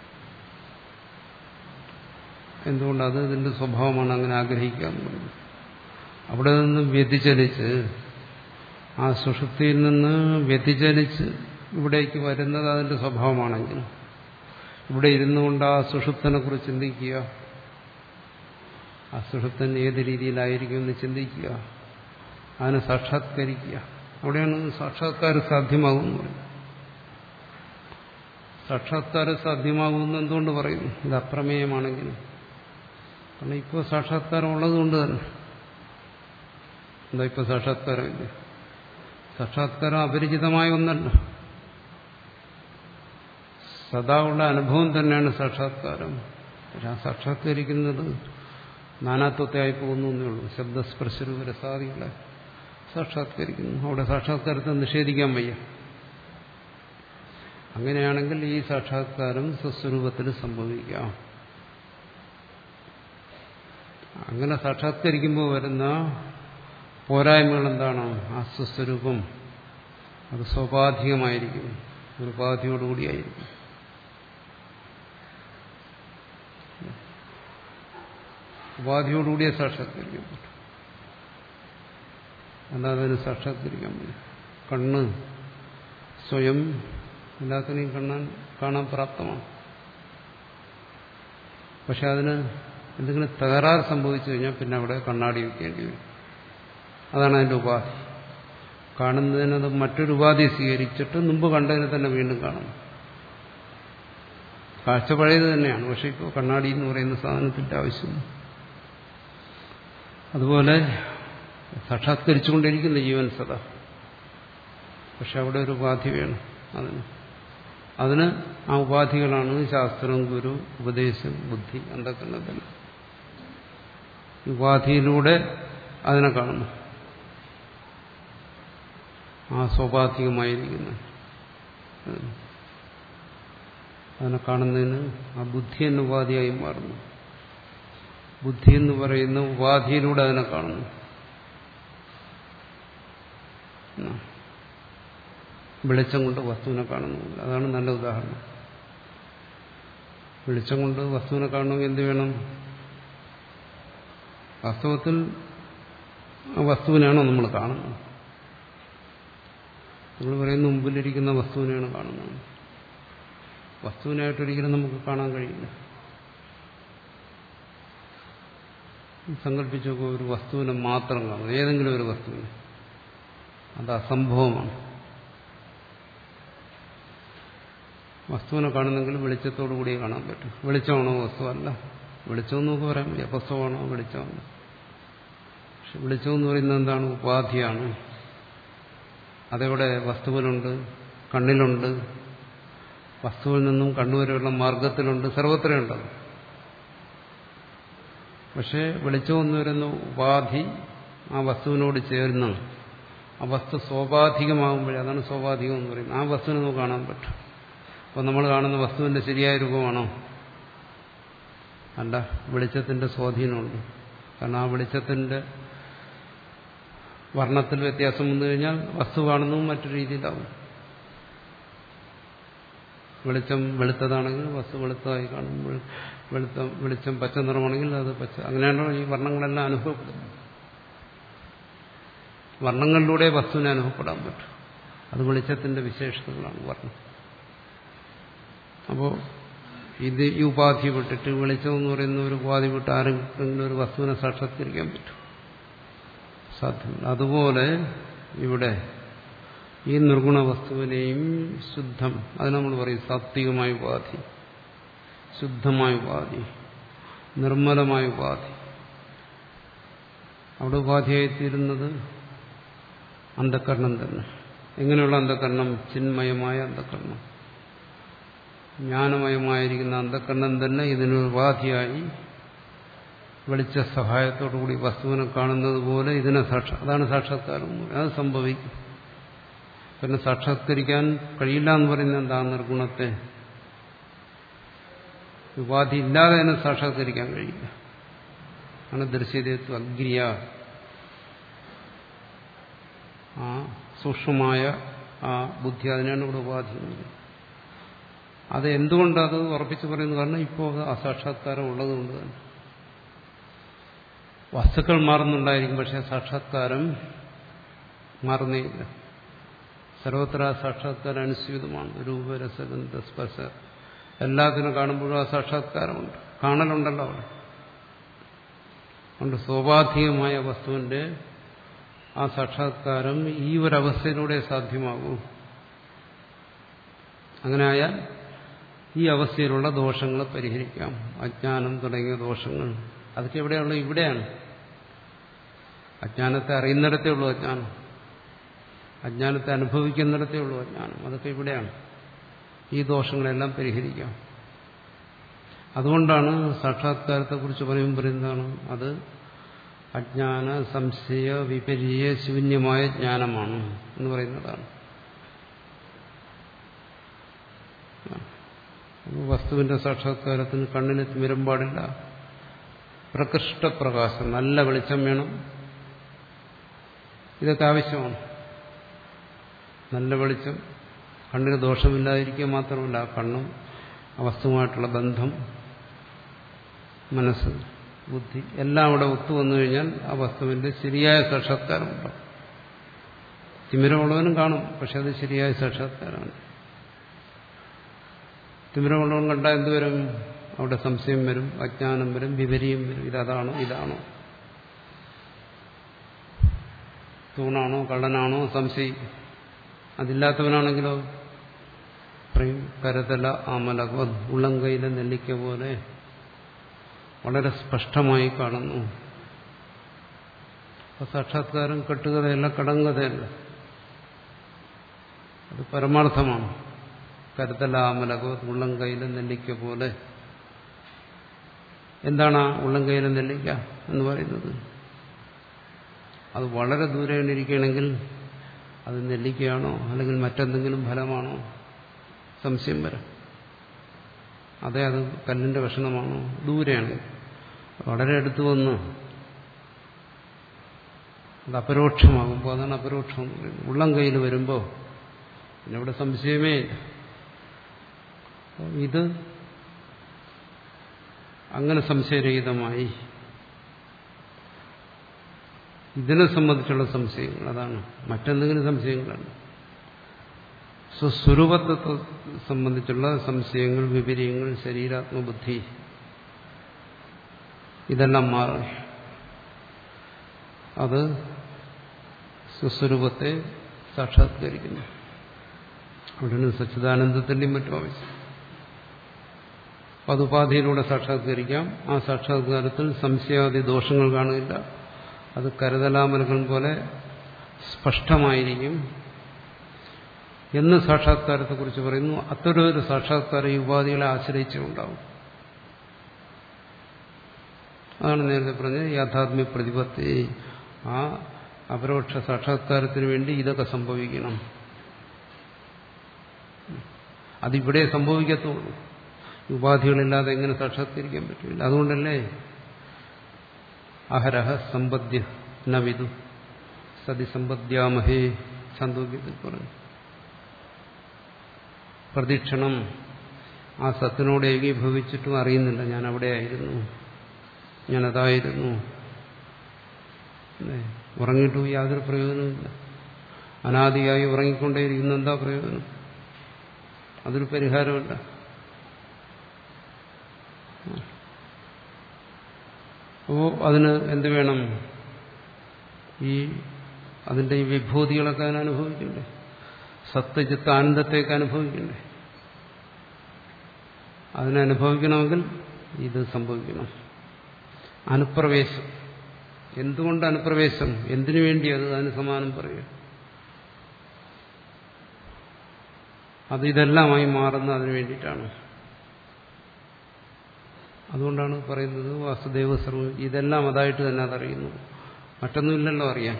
എന്തുകൊണ്ട്? അത് ഇതിന്റെ സ്വഭാവമാണ് അങ്ങനെ ആഗ്രഹിക്കുക എന്ന് പറയുന്നത്. അവിടെ നിന്ന് വ്യതിചലിച്ച് ആ സുഷുപ്തിയിൽ നിന്ന് വ്യതിചലിച്ച് ഇവിടേക്ക് വരുന്നത് അതിന്റെ സ്വഭാവമാണെങ്കിൽ ഇവിടെ ഇരുന്നു കൊണ്ട് ആ സുഷുപ്തനെ കുറിച്ച് ചിന്തിക്കുക, ആ സുഷുപ്തൻ ഏത് രീതിയിലായിരിക്കും എന്ന് ചിന്തിക്കുക, അതിനെ സാക്ഷാത്കരിക്കുക. അവിടെയാണ് സാക്ഷാത്കാരം സാധ്യമാകുന്നത്. സാക്ഷാത്കാരം സാധ്യമാകുമെന്ന് എന്തുകൊണ്ട് പറയുന്നു? ഇത് അപ്രമേയമാണെങ്കിൽ. കാരണം ഇപ്പോൾ സാക്ഷാത്കാരം ഉള്ളതുകൊണ്ട് തന്നെ. എന്താ ഇപ്പോൾ സാക്ഷാത്കാരമില്ല? സാക്ഷാത്കാരം അപരിചിതമായ ഒന്നല്ല, സദാ ഉള്ള അനുഭവം തന്നെയാണ് സാക്ഷാത്കാരം. പക്ഷെ ആ സാക്ഷാത്കരിക്കുന്നത് നാനാത്വത്തെ ആയി പോകുന്നു എന്നേ ഉള്ളൂ. ശബ്ദസ്പർശരൂപ രസാദികളെ സാക്ഷാത്കരിക്കുന്നു. അവിടെ സാക്ഷാത്കാരത്തെ നിഷേധിക്കാൻ വയ്യ. അങ്ങനെയാണെങ്കിൽ ഈ സാക്ഷാത്കാരം സ്വസ്വരൂപത്തിൽ സംഭവിക്കാം. അങ്ങനെ സാക്ഷാത്കരിക്കുമ്പോൾ വരുന്ന പോരായ്മകൾ എന്താണ്? ആ സ്വസ്വരൂപം അത് സ്വാഭാവികമായിരിക്കും, ഒരു ഉപാധിയോടുകൂടിയായിരിക്കും. ഉപാധിയോടുകൂടിയേ സാക്ഷാത്കരിക്കാൻ പറ്റും, അല്ലാതെ അതിന് സാക്ഷാത്കരിക്കാൻ പറ്റും. കണ്ണ് സ്വയം എല്ലാത്തിനെയും കാണാൻ കാണാൻ പ്രാപ്തമാണ്. പക്ഷെ അതിന് എന്തെങ്കിലും തകരാറ് സംഭവിച്ചു കഴിഞ്ഞാൽ പിന്നെ അവിടെ കണ്ണാടി വയ്ക്കേണ്ടി വരും. അതാണ് അതിൻ്റെ ഉപാധി. കാണുന്നതിനത് മറ്റൊരു ഉപാധി സ്വീകരിച്ചിട്ട് മുമ്പ് കണ്ടതിനെ തന്നെ വീണ്ടും കാണുന്നു. കാഴ്ച പഴയത് തന്നെയാണ്, പക്ഷെ ഇപ്പോൾ കണ്ണാടി എന്ന് പറയുന്ന സാധനത്തിൻ്റെ ആവശ്യമില്ല. അതുപോലെ സാക്ഷാത്കരിച്ചുകൊണ്ടിരിക്കുന്ന ജീവൻ സദാ, പക്ഷെ അവിടെ ഒരു ഉപാധി വേണം. അതിന് അതിന് ആ ഉപാധികളാണ് ശാസ്ത്രം, ഗുരു, ഉപദേശം, ബുദ്ധി, അന്ധകരണത്തിൽ. ഉപാധിയിലൂടെ അതിനെ കാണുന്നു. ആ സ്വാഭാവികമായിരിക്കുന്നു അതിനെ കാണുന്നതിന് ആ ബുദ്ധി എന്ന ഉപാധിയായി മാറുന്നു. ബുദ്ധി എന്ന് പറയുന്ന ഉപാധിയിലൂടെ അതിനെ കാണുന്നു. വെളിച്ചം കൊണ്ട് വസ്തുവിനെ കാണുന്നു. അതാണ് നല്ല ഉദാഹരണം. വെളിച്ചം കൊണ്ട് വസ്തുവിനെ കാണണമെങ്കിൽ എന്ത് വേണം? വാസ്തവത്തിൽ ആ വസ്തുവിനാണോ നമ്മൾ കാണുന്നത്? നമ്മൾ പറയുന്ന മുമ്പിലിരിക്കുന്ന വസ്തുവിനെയാണ് കാണുന്നത്. വസ്തുവിനായിട്ടൊരിക്കലും നമുക്ക് കാണാൻ കഴിയില്ല. സങ്കല്പിച്ചു നോക്കുക, ഒരു വസ്തുവിനെ മാത്രം കാണും, ഏതെങ്കിലും ഒരു വസ്തുവിനെ. അത് അസംഭവമാണ്. വസ്തുവിനെ കാണുന്നെങ്കിൽ വെളിച്ചത്തോടു കൂടിയേ കാണാൻ പറ്റും. വെളിച്ചമാണോ വസ്തുവല്ല? വെളിച്ചമെന്ന് നമുക്ക് പറയാൻ പറ്റില്ല. പുസ്തകമാണോ? വെളിച്ചമാണ്. പക്ഷെ വെളിച്ചമെന്ന് പറയുന്നത് എന്താണ്? ഉപാധിയാണ്. അതെവിടെ? വസ്തുവിലുണ്ട്, കണ്ണിലുണ്ട്, വസ്തുവിൽ നിന്നും കണ്ണുവരെയുള്ള മാർഗത്തിലുണ്ട്, സർവത്രയുണ്ട്. പക്ഷേ വെളിച്ചമെന്ന് വരുന്ന ഉപാധി ആ വസ്തുവിനോട് ചേർന്ന് ആ വസ്തു സ്വാഭാവികമാകുമ്പോഴേ, അതാണ് സ്വാഭാവികം എന്ന് പറയുന്നത്, ആ വസ്തുവിനെ നമുക്ക് കാണാൻ പറ്റും. അപ്പോൾ നമ്മൾ കാണുന്ന വസ്തുവിന്റെ ശരിയായ രൂപമാണോ? അല്ല, വെളിച്ചത്തിന്റെ സ്വാധീനമുണ്ട്. കാരണം ആ വെളിച്ചത്തിന്റെ വർണ്ണത്തിൽ വ്യത്യാസം വന്നു കഴിഞ്ഞാൽ വസ്തു കാണുന്നതും മറ്റു രീതിയിലാവും. വെളിച്ചം വെളുത്തതാണെങ്കിൽ വസ്തു വെളുത്തതായി കാണുമ്പോൾ, വെളുത്ത വെളിച്ചം പച്ച നിറമാണെങ്കിൽ അത് പച്ച. അങ്ങനെയാണോ ഈ വർണ്ണങ്ങളെല്ലാം അനുഭവപ്പെടുന്നത്? വർണ്ണങ്ങളിലൂടെ വസ്തുവിനെ അനുഭവപ്പെടാൻ പറ്റും. അത് വെളിച്ചത്തിന്റെ വിശേഷതകളാണ് വർണ്ണം. അപ്പോൾ ഇത് ഈ ഉപാധി വിട്ടിട്ട്, വെളിച്ചം എന്ന് പറയുന്ന ഒരു ഉപാധി വിട്ട് ആരെങ്കിലും ഒരു വസ്തുവിനെ സാക്ഷാത്കരിക്കാൻ പറ്റും? സാധ്യമല്ല. അതുപോലെ ഇവിടെ ഈ നിർഗുണ വസ്തുവിനെയും ശുദ്ധം, അത് നമ്മൾ പറയും സാത്വികമായ ഉപാധി, ശുദ്ധമായ ഉപാധി, നിർമ്മലമായ ഉപാധി. അവിടെ ഉപാധിയായിത്തീരുന്നത് അന്ധകരണം തന്നെ. എങ്ങനെയുള്ള അന്ധകരണം? ചിന്മയമായ അന്ധകരണം, ജ്ഞാനമയമായിരിക്കുന്ന അന്ധകരണം തന്നെ ഇതിനൊരു ഉപാധിയായി വെളിച്ച സഹായത്തോടുകൂടി വസ്തുവിനെ കാണുന്നത് പോലെ ഇതിനെ സാക്ഷാ അതാണ് സാക്ഷാത്കാരം. അത് സംഭവിക്കും. പിന്നെ സാക്ഷാത്കരിക്കാൻ കഴിയില്ല എന്ന് പറയുന്നത് എന്താ? നിർഗുണത്തെ ഉപാധി ഇല്ലാതെ തന്നെ സാക്ഷാത്കരിക്കാൻ കഴിയില്ല. ആണ് ദൃശ്യതത്വ അഗ്രിയ. ആ സൂക്ഷ്മമായ ആ ബുദ്ധി, അതിനാണ് ഇവിടെ ഉപാധി. അത് എന്തുകൊണ്ടത് ഉറപ്പിച്ച് പറയുന്നു? കാരണം ഇപ്പോൾ അത് അസാക്ഷാത്കാരം ഉള്ളതുകൊണ്ട് തന്നെ. വസ്തുക്കൾ മാറുന്നുണ്ടായിരിക്കും, പക്ഷെ സാക്ഷാത്കാരം മാറുന്നേയില്ല. സർവത്ര സാക്ഷാത്കാരം അനുസ്യൂതമാണ്. രൂപരസഗന്ധ സ്പർശ എല്ലാത്തിനും കാണുമ്പോഴും ആ സാക്ഷാത്കാരമുണ്ട്, കാണലുണ്ടല്ലോ അവിടെ. അതുകൊണ്ട് സ്വാഭാവികമായ വസ്തുവിന്റെ ആ സാക്ഷാത്കാരം ഈ ഒരവസ്ഥയിലൂടെ സാധ്യമാകൂ. അങ്ങനെ ആയാൽ ഈ അവസ്ഥയിലുള്ള ദോഷങ്ങളെ പരിഹരിക്കാം. അജ്ഞാനം തുടങ്ങിയ ദോഷങ്ങൾ അതൊക്കെ എവിടെയുള്ള? ഇവിടെയാണ്. അജ്ഞാനത്തെ അറിയുന്നിടത്തേ ഉള്ളൂ അജ്ഞാനം, അജ്ഞാനത്തെ അനുഭവിക്കുന്നിടത്തേ ഉള്ളൂ അജ്ഞാനം. അതൊക്കെ ഇവിടെയാണ്. ഈ ദോഷങ്ങളെല്ലാം പരിഹരിക്കാം. അതുകൊണ്ടാണ് സാക്ഷാത്കാരത്തെക്കുറിച്ച് പറയുമ്പോൾ പറയുന്നതാണ് അത് അജ്ഞാന സംശയ വിപരീയ ശൂന്യമായ ജ്ഞാനമാണ് എന്ന് പറയുന്നതാണ്. വസ്തുവിന്റെ സാക്ഷാത്കാരത്തിന് കണ്ണിന് തിമിരം പാടില്ല. പ്രകൃഷ്ടപ്രകാശം, നല്ല വെളിച്ചം വേണം. ഇതൊക്കെ ആവശ്യമാണ്. നല്ല വെളിച്ചം, കണ്ണിന് ദോഷമില്ലാതിരിക്കുക മാത്രമല്ല, ആ കണ്ണും ആ വസ്തുവുമായിട്ടുള്ള ബന്ധം, മനസ്സ്, ബുദ്ധി എല്ലാം അവിടെ ഒത്തുവന്നു കഴിഞ്ഞാൽ ആ വസ്തുവിന്റെ ശരിയായ സാക്ഷാത്കാരമുണ്ടാവും. തിമിരമുള്ളവനും കാണും, പക്ഷെ അത് ശരിയായ സാക്ഷാത്കാരമാണ്. തിമിരമുള്ളവൻ കണ്ടാൽ എന്തുവരും? അവിടെ സംശയം വരും, അജ്ഞാനം വരും, വിപരീയം വരും. ഇതാണോ ഇതാണോ തൂണാണോ കള്ളനാണോ സംശയിക്കും. അതില്ലാത്തവനാണെങ്കിലോ പറയും കരതല ആമലക, ഉള്ളംകൈയിലെ നെല്ലിക്ക പോലെ വളരെ സ്പഷ്ടമായി കാണുന്നു. അപ്പൊ സാക്ഷാത്കാരം കെട്ടുകഥയല്ല, കടങ്കഥയല്ല, അത് പരമാർത്ഥമാണ്. കരുതല ആമലക, ഉള്ളംകൈയിലെ നെല്ലിക്ക പോലെ. എന്താണ് ആ ഉള്ളംകൈയിലെ നെല്ലിക്ക എന്ന് പറയുന്നത്? അത് വളരെ ദൂരെ ഇരിക്കുകയാണെങ്കിൽ അത് നെല്ലിക്കയാണോ അല്ലെങ്കിൽ മറ്റെന്തെങ്കിലും ഫലമാണോ? സംശയം വരാം. അതെ, അത് കല്ലിന്റെ കഷണമാണോ? ദൂരെയാണ്. വളരെ അടുത്ത് വന്ന് അത് അപരോക്ഷമാകുമ്പോൾ അതാണ് അപരോക്ഷം എന്ന് പറയുന്നത്. ഉള്ളം കയ്യിൽ വരുമ്പോൾ പിന്നെ ഇവിടെ സംശയമേ ഇല്ല. ഇത് അങ്ങനെ സംശയരഹിതമായി ഇതിനെ സംബന്ധിച്ചുള്ള സംശയങ്ങൾ, അതാണ്. മറ്റെന്തെങ്കിലും സംശയങ്ങളാണ്. സ്വസ്വരൂപത്തെ സംബന്ധിച്ചുള്ള സംശയങ്ങൾ, വിപര്യങ്ങൾ, ശരീരാത്മബുദ്ധി ഇതെല്ലാം മാറി. അത് സ്വസ്വരൂപത്തെ സാക്ഷാത്കരിക്കുന്നു. അവിടെയാണ് സച്ചിദാനന്ദത്തിന്റെയും മറ്റും ആവശ്യം. അത് ഉപാധിയിലൂടെ സാക്ഷാത്കരിക്കാം. ആ സാക്ഷാത്കാരത്തിൽ സംശയാദി ദോഷങ്ങൾ കാണില്ല. അത് കരുതലാമലകൾ പോലെ സ്പഷ്ടമായിരിക്കും എന്ന് സാക്ഷാത്കാരത്തെക്കുറിച്ച് പറയുന്നു. അത്തരമൊരു സാക്ഷാത്കാരം ഈ ഉപാധികളെ ആശ്രയിച്ചുണ്ടാവും. അതാണ് നേരത്തെ പറഞ്ഞത് യാഥാത്മ്യ പ്രതിപത്തി. ആ അപരോക്ഷ സാക്ഷാത്കാരത്തിന് വേണ്ടി ഇതൊക്കെ സംഭവിക്കണം. അതിവിടെ സംഭവിക്കത്തുള്ളൂ. ഉപാധികളില്ലാതെ എങ്ങനെ സാക്ഷാത്കരിക്കാൻ പറ്റില്ല. അതുകൊണ്ടല്ലേ അഹരഹ സമ്പദ്യ നവിദു സതി സമ്പദ്യാമഹേ ഛാന്ദോഗ്യത്തിൽ പറഞ്ഞു. പ്രദക്ഷിണം ആ സത്തിനോട് ഏകീഭവിച്ചിട്ടും അറിയുന്നില്ല ഞാൻ അവിടെയായിരുന്നു, ഞാനതായിരുന്നു. ഉറങ്ങിയിട്ടും യാതൊരു പ്രയോജനവുമില്ല. അനാദിയായി ഉറങ്ങിക്കൊണ്ടേയിരിക്കുന്ന എന്താ പ്രയോജനം? അതൊരു പരിഹാരമല്ല. അപ്പോൾ അതിന് എന്ത് വേണം? ഈ അതിൻ്റെ ഈ വിഭൂതികളൊക്കെ അതിന് അനുഭവിക്കണ്ടേ? സത്യചിത്ത ആനന്ദത്തേക്ക് അനുഭവിക്കണ്ടേ? അതിനനുഭവിക്കണമെങ്കിൽ ഇത് സംഭവിക്കണം. അനുപ്രവേശം. എന്തുകൊണ്ട് അനുപ്രവേശം? എന്തിനു വേണ്ടി? അത് അതിന് സമാനം പറയുക. അത് ഇതെല്ലാമായി മാറുന്ന അതിനു വേണ്ടിയിട്ടാണ്. അതുകൊണ്ടാണ് പറയുന്നത് വാസുദേവ സർവം ഇതെല്ലാം അതായിട്ട് തന്നെ അതറിയുന്നു, മറ്റൊന്നുമില്ലല്ലോ അറിയാൻ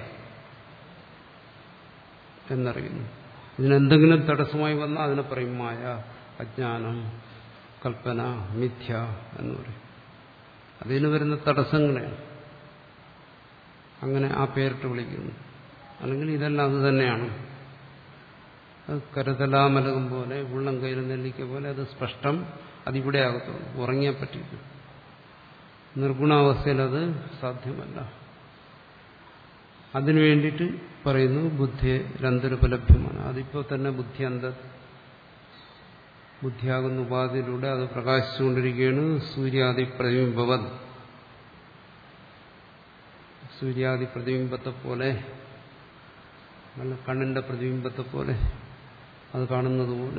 എന്നറിയുന്നു. ഇതിനെന്തെങ്കിലും തടസ്സമായി വന്നാൽ അതിനെ പറയും മായ, അജ്ഞാനം, കൽപ്പന, മിഥ്യ എന്ന് പറയും. അതിന് വരുന്ന തടസ്സങ്ങളെയാണ് അങ്ങനെ ആ പേരിട്ട് വിളിക്കുന്നു. അല്ലെങ്കിൽ ഇതെല്ലാം അത് തന്നെയാണ്. അത് കരുതലാമലകം പോലെ, ഉള്ളം കയ്യിൽ നെല്ലിക്ക പോലെ അത് സ്പഷ്ടം. അതിവിടെ ആകത്തുള്ളൂ, ഉറങ്ങിയാൽ പറ്റില്ല. നിർഗുണാവസ്ഥയിൽ അത് സാധ്യമല്ല. അതിനു വേണ്ടിയിട്ട് പറയുന്നു ബുദ്ധി രന്തരപലഭ്യമാണ്. അതിപ്പോൾ തന്നെ ബുദ്ധി അന്ത ബുദ്ധിയാകുന്ന ഉപാധിയിലൂടെ അത് പ്രകാശിച്ചുകൊണ്ടിരിക്കുകയാണ്. സൂര്യാദി പ്രതിബിംബവൻ, സൂര്യാദി പ്രതിബിംബത്തെ പോലെ, നല്ല കണ്ണിന്റെ പ്രതിബിംബത്തെ പോലെ, അത് കാണുന്നത് പോലെ.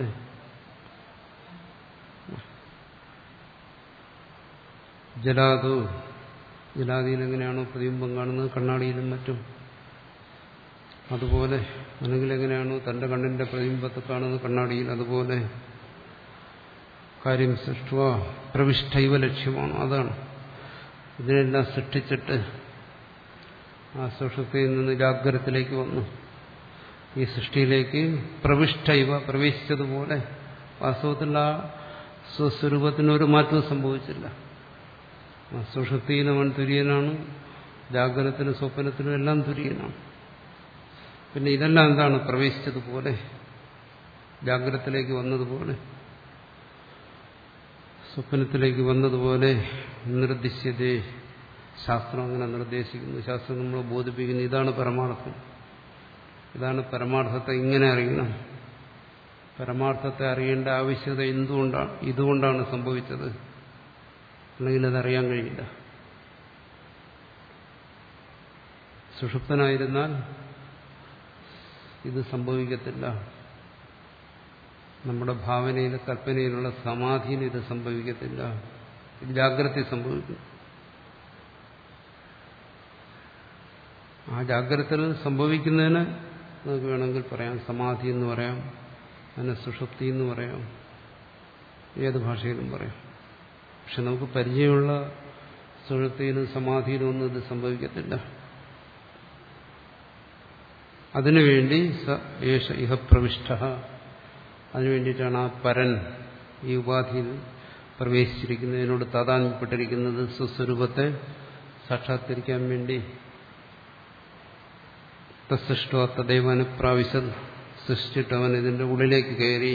ജലാതു, ജലാദിയിൽ എങ്ങനെയാണോ പ്രതിബിംബം കാണുന്നത് കണ്ണാടിയിലും മറ്റും, അതുപോലെ. അല്ലെങ്കിൽ എങ്ങനെയാണോ തന്റെ കണ്ണിന്റെ പ്രതിബിംബത്തെ കാണുന്നത് കണ്ണാടിയിൽ, അതുപോലെ. കാര്യം സൃഷ്ടുവ പ്രവിഷ്ടൈവ ലക്ഷ്യമാണ്. അതാണ് ഇതിനെല്ലാം സൃഷ്ടിച്ചിട്ട് ആ സുഷുപ്തിയിൽ നിന്ന് ജാഗ്രതത്തിലേക്ക് വന്നു ഈ സൃഷ്ടിയിലേക്ക് പ്രവിഷ്ടൈവ പ്രവേശിച്ചതുപോലെ. വാസ്തവത്തിൽ ആ സ്വസ്വരൂപത്തിനൊരു മാറ്റവും സംഭവിച്ചില്ല. ആ സുഷുപ്തിയിലും അവൻ തുര്യനാണ്, ജാഗ്രതത്തിനും സ്വപ്നത്തിനും എല്ലാം തുര്യനാണ്. പിന്നെ ഇതെല്ലാം എന്താണ്? പ്രവേശിച്ചതുപോലെ, ജാഗ്രതത്തിലേക്ക് വന്നതുപോലെ, സ്വപ്നത്തിലേക്ക് വന്നതുപോലെ. നിർദ്ദിശ്യതേ, ശാസ്ത്രം അങ്ങനെ നിർദ്ദേശിക്കുന്നു, ശാസ്ത്രം നമ്മളെ ബോധിപ്പിക്കുന്നു. ഇതാണ് പരമാർത്ഥം, ഇതാണ് പരമാർത്ഥത്തെ ഇങ്ങനെ അറിയണം. പരമാർത്ഥത്തെ അറിയേണ്ട ആവശ്യകത എന്തുകൊണ്ടാണ്? ഇതുകൊണ്ടാണ് സംഭവിച്ചത്, അല്ലെങ്കിൽ അതറിയാൻ കഴിയില്ല. സുഷുപ്തനായിരുന്നാൽ ഇത് സംഭവിക്കത്തില്ല. നമ്മുടെ ഭാവനയിലും കൽപ്പനയിലുള്ള സമാധിയിൽ ഇത് സംഭവിക്കത്തില്ല. ഇത് ജാഗ്രത സംഭവിക്കും. ആ ജാഗ്രതയിൽ സംഭവിക്കുന്നതിന് നമുക്ക് വേണമെങ്കിൽ പറയാം സമാധി എന്ന് പറയാം, അതിനെ സുഷുപ്തി എന്ന് പറയാം, ഏത് ഭാഷയിലും പറയാം. പക്ഷെ നമുക്ക് പരിചയമുള്ള സുഷുപ്തിയിലും സമാധിയിലും ഒന്നും ഇത് സംഭവിക്കത്തില്ല. അതിനുവേണ്ടി സ ഏഷ ഇഹ പ്രവിഷ്ട, അതിനുവേണ്ടിയിട്ടാണ് ആ പരൻ ഈ ഉപാധിയിൽ പ്രവേശിച്ചിരിക്കുന്നതിനോട് താതാത്മ്യപ്പെട്ടിരിക്കുന്നത്. സ്വസ്വരൂപത്തെ സാക്ഷാത്കരിക്കാൻ വേണ്ടി തസ്സൃഷ്ടോ തദൈവ അനുപ്രാവശ്യത്, സൃഷ്ടിച്ചിട്ടവൻ ഇതിന്റെ ഉള്ളിലേക്ക് കയറി.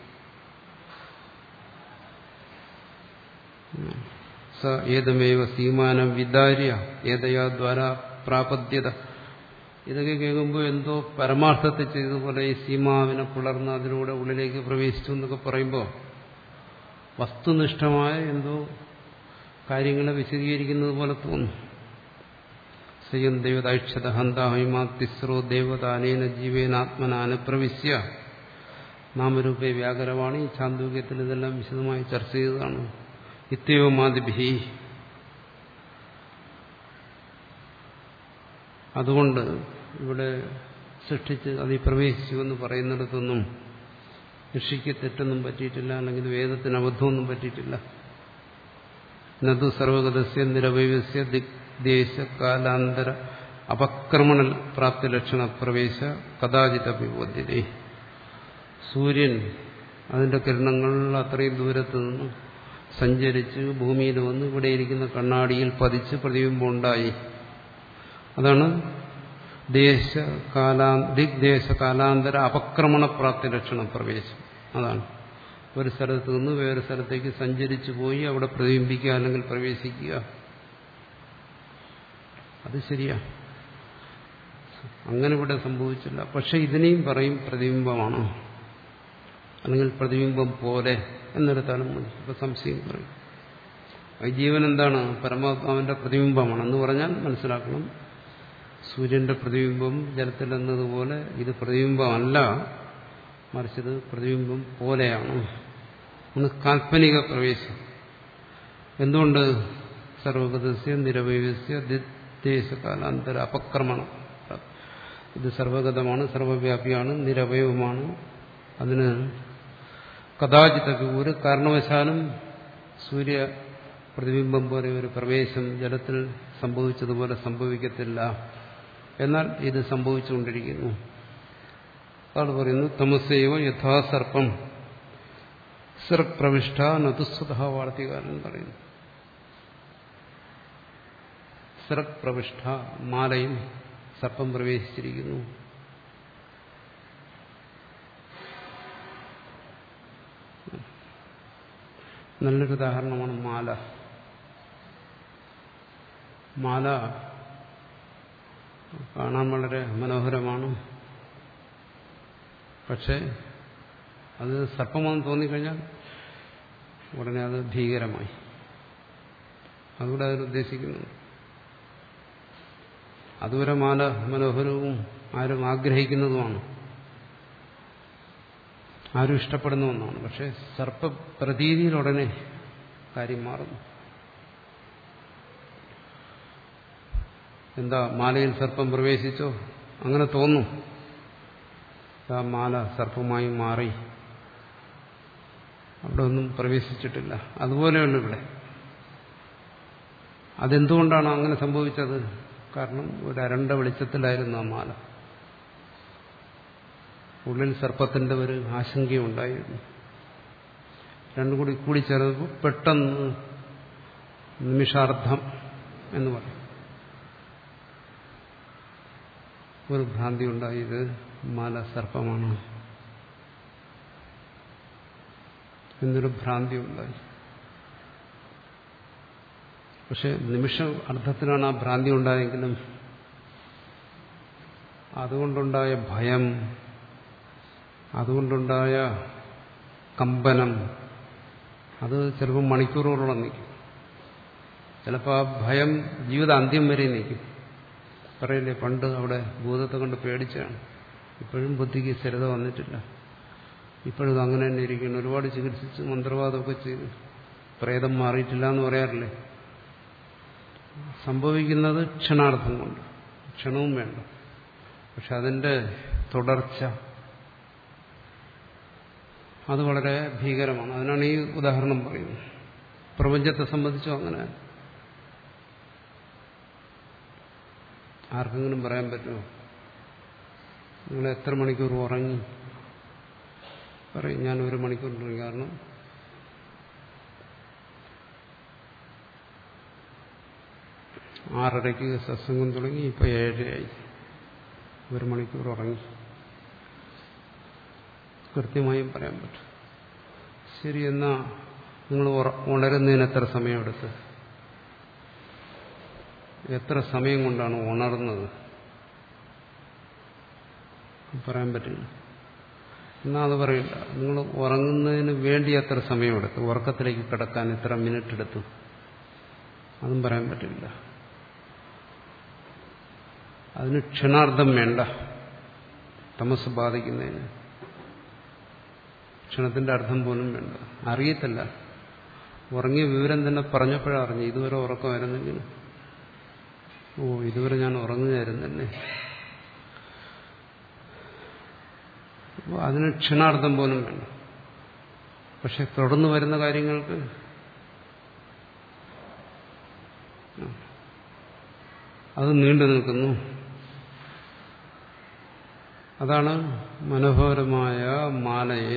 സ ഏതമേവ സീമാനം വിദാര്യ ഏതയാ ദ്വാരാ പ്രാപദ്യത. ഇതൊക്കെ കേൾക്കുമ്പോൾ എന്തോ പരമാർത്ഥത്തെ ചെയ്തതുപോലെ ഈ സീമാവിനെ പുലർന്ന് അതിലൂടെ ഉള്ളിലേക്ക് പ്രവേശിച്ചു എന്നൊക്കെ പറയുമ്പോൾ വസ്തുനിഷ്ഠമായ എന്തോ കാര്യങ്ങളെ വിശദീകരിക്കുന്നത് പോലെ തോന്നും. സയം ദേവതാക്ഷത ഹന്താഹിമാ തിസ്രോ ദേവതാനേന ജീവേനാത്മനാന പ്രവിശ്യ. നാമരൂപേ വ്യാകരവാണി ചാന്തോക്യത്തിൽ ഇതെല്ലാം വിശദമായി ചർച്ച ചെയ്തതാണ്. ഇത്യവമാദിഭി. അതുകൊണ്ട് ഇവിടെ സൃഷ്ടിച്ച് അതിൽ പ്രവേശിച്ചു എന്ന് പറയുന്നിടത്തൊന്നും ഋഷിക്ക് തെറ്റൊന്നും പറ്റിയിട്ടില്ല, അല്ലെങ്കിൽ വേദത്തിന് അബദ്ധമൊന്നും പറ്റിയിട്ടില്ല. നതു സർവഗതസ്യ നിരവൈവസ്യ ദിഗ്ദേശ കാലാന്തര അപക്രമണ പ്രാപ്തി ലക്ഷണ പ്രവേശ കഥാചിത വിബോധ്യതേ. സൂര്യൻ അതിന്റെ കിരണങ്ങൾ അത്രയും ദൂരത്തു നിന്ന് സഞ്ചരിച്ച് ഭൂമിയിൽ വന്ന് ഇവിടെ ഇരിക്കുന്ന കണ്ണാടിയിൽ പതിച്ച് പ്രതിബിംബം ഉണ്ടായി. അതാണ് ദേശ കാലാ ദിഗ്ദേശ കാലാന്തര അപക്രമണ പ്രാപ്തി ലക്ഷണം പ്രവേശം. അതാണ് ഒരു സ്ഥലത്ത് നിന്ന് വേറെ സ്ഥലത്തേക്ക് സഞ്ചരിച്ചു പോയി അവിടെ പ്രതിബിംബിക്കുക അല്ലെങ്കിൽ പ്രവേശിക്കുക. അത് ശരിയാ, അങ്ങനെ ഇവിടെ സംഭവിച്ചില്ല. പക്ഷെ ഇതിനെയും പറയും പ്രതിബിംബമാണ്, അല്ലെങ്കിൽ പ്രതിബിംബം പോലെ എന്നിടത്താണ് മതി. ഇപ്പൊ സംശയം പറയും ജീവൻ എന്താണ്? പരമാത്മാവിന്റെ പ്രതിബിംബമാണെന്ന് പറഞ്ഞാൽ മനസ്സിലാക്കണം, സൂര്യന്റെ പ്രതിബിംബം ജലത്തിലെന്നതുപോലെ ഇത് പ്രതിബിംബമല്ല, മറിച്ചത് പ്രതിബിംബം പോലെയാണ്. ഒന്ന് കാൽപ്പനിക പ്രവേശം. എന്തുകൊണ്ട്? സർവഗതസ്യ നിരവൈവസ്യ ദിഗ്ദേശകാലാന്തര അപക്രമണം. ഇത് സർവഗതമാണ്, സർവവ്യാപിയാണ്, നിരവയവമാണ്. അതിന് കഥാചിത ഒരു കാരണവശാലും സൂര്യ പ്രതിബിംബം പോലെ ഒരു പ്രവേശം ജലത്തിൽ സംഭവിച്ചതുപോലെ സംഭവിക്കത്തില്ല. എന്നാൽ ഇത് സംഭവിച്ചുകൊണ്ടിരിക്കുന്നു. അതാണ് പറയുന്നു തമസേവ യഥാസർപ്പം സർപ്രവിഷ്ട നതുസ്വതഃ വാർത്തികാരൻ പറയുന്നു. സർപ്രവിഷ്ട മാലയും സർപ്പം പ്രവേശിച്ചിരിക്കുന്നു. നല്ലൊരു ഉദാഹരണമാണ് മാല. മാല കാണാൻ വളരെ മനോഹരമാണ്. പക്ഷെ അത് സർപ്പമാണെന്ന് തോന്നിക്കഴിഞ്ഞാൽ ഉടനെ അത് ഭീകരമായി. അതുകൂടെ അതിനുദ്ദേശിക്കുന്നു. അതുവരെ മാല മനോഹരവും ആരും ആഗ്രഹിക്കുന്നതുമാണ്, ആരും ഇഷ്ടപ്പെടുന്ന ഒന്നാണ്. പക്ഷെ സർപ്പപ്രതീതിയിൽ ഉടനെ കാര്യം മാറുന്നു. എന്താ, മാലയിൽ സർപ്പം പ്രവേശിച്ചോ? അങ്ങനെ തോന്നും. ആ മാല സർപ്പമായി മാറി. അവിടെ ഒന്നും പ്രവേശിച്ചിട്ടില്ല. അതുപോലെയുള്ളൂ ഇവിടെ. അതെന്തുകൊണ്ടാണ് അങ്ങനെ സംഭവിച്ചത്? കാരണം ഒരു അരണ്ട വെളിച്ചത്തിലായിരുന്നു ആ മാല. ഉള്ളിൽ സർപ്പത്തിന്റെ ഒരു ആശങ്കയുണ്ടായിരുന്നു. രണ്ടും കൂടി കൂടിച്ചേർന്നപ്പോൾ പെട്ടെന്ന് നിമിഷാർദ്ധം എന്ന് പറയും ഒരു ഭ്രാന്തി ഉണ്ടായി. ഇത് മാല സർപ്പമാണ് എന്നൊരു ഭ്രാന്തി ഉണ്ടായി. പക്ഷെ നിമിഷ അർത്ഥത്തിലാണ് ആ ഭ്രാന്തി ഉണ്ടായെങ്കിലും അതുകൊണ്ടുണ്ടായ ഭയം, അതുകൊണ്ടുണ്ടായ കമ്പനം, അത് ചിലപ്പോൾ മണിക്കൂറുകളോളം നിൽക്കും. ചിലപ്പോൾ ആ ഭയം ജീവിതാന്ത്യം വരെ നിൽക്കും. പറയില്ലേ, പണ്ട് അവിടെ ഭൂതത്തെ കൊണ്ട് പേടിച്ചാണ്. ഇപ്പോഴും ബുദ്ധിക്ക് സ്ഥിരത വന്നിട്ടില്ല. ഇപ്പോഴും അങ്ങനെ തന്നെ ഇരിക്കുന്നു. ഒരുപാട് ചികിത്സിച്ച് മന്ത്രവാദമൊക്കെ ചെയ്ത് പ്രേതം മാറിയിട്ടില്ല എന്ന് പറയാറില്ലേ. സംഭവിക്കുന്നത് ക്ഷണാർത്ഥം കൊണ്ട്, ക്ഷണവും വേണ്ട. പക്ഷെ അതിന്റെ തുടർച്ച അത് വളരെ ഭീകരമാണ്. അതിനാണ് ഈ ഉദാഹരണം പറയുന്നത്. പ്രപഞ്ചത്തെ സംബന്ധിച്ചും അങ്ങനെ. ആർക്കെങ്കിലും പറയാൻ പറ്റുമോ നിങ്ങൾ എത്ര മണിക്കൂർ ഉറങ്ങി? പറയും, ഞാൻ ഒരു മണിക്കൂർ ഉറങ്ങി. കാരണം ആറരയ്ക്ക് സത്സംഗം തുടങ്ങി, ഇപ്പൊ ഏഴരയായി, ഒരു മണിക്കൂർ ഉറങ്ങി. കൃത്യമായും പറയാൻ പറ്റും. ശരി, എന്നാ നിങ്ങൾ ഉണരുന്നതിന് എത്ര സമയമെടുത്ത്? എത്ര സമയം കൊണ്ടാണ് ഉണർന്നത്? പറയാൻ പറ്റില്ല. എന്നാൽ അത് പറയില്ല. നിങ്ങൾ ഉറങ്ങുന്നതിന് വേണ്ടി എത്ര സമയമെടുത്തു? ഉറക്കത്തിലേക്ക് കിടക്കാൻ എത്ര മിനിറ്റ് എടുത്തു? അതും പറയാൻ പറ്റില്ല. അതിന് ക്ഷണാർത്ഥം വേണ്ട. തമസ് ബാധിക്കുന്നതിന് ക്ഷണത്തിന്റെ അർത്ഥം പോലും വേണ്ട. അറിയത്തില്ല. ഉറങ്ങിയ വിവരം തന്നെ പറഞ്ഞപ്പോഴറിഞ്ഞു. ഇതുവരെ ഉറക്കമായിരുന്നെങ്കിൽ, ഓ ഇതുവരെ ഞാൻ ഉറങ്ങുകയായിരുന്നല്ലേ. അപ്പോൾ അതിന് ക്ഷണാർത്ഥം പോലും വേണ്ട. പക്ഷെ തുടർന്ന് വരുന്ന കാര്യങ്ങൾക്ക് അത് നീണ്ടു നിൽക്കുന്നു. അതാണ് മനോഹരമായ മാലയെ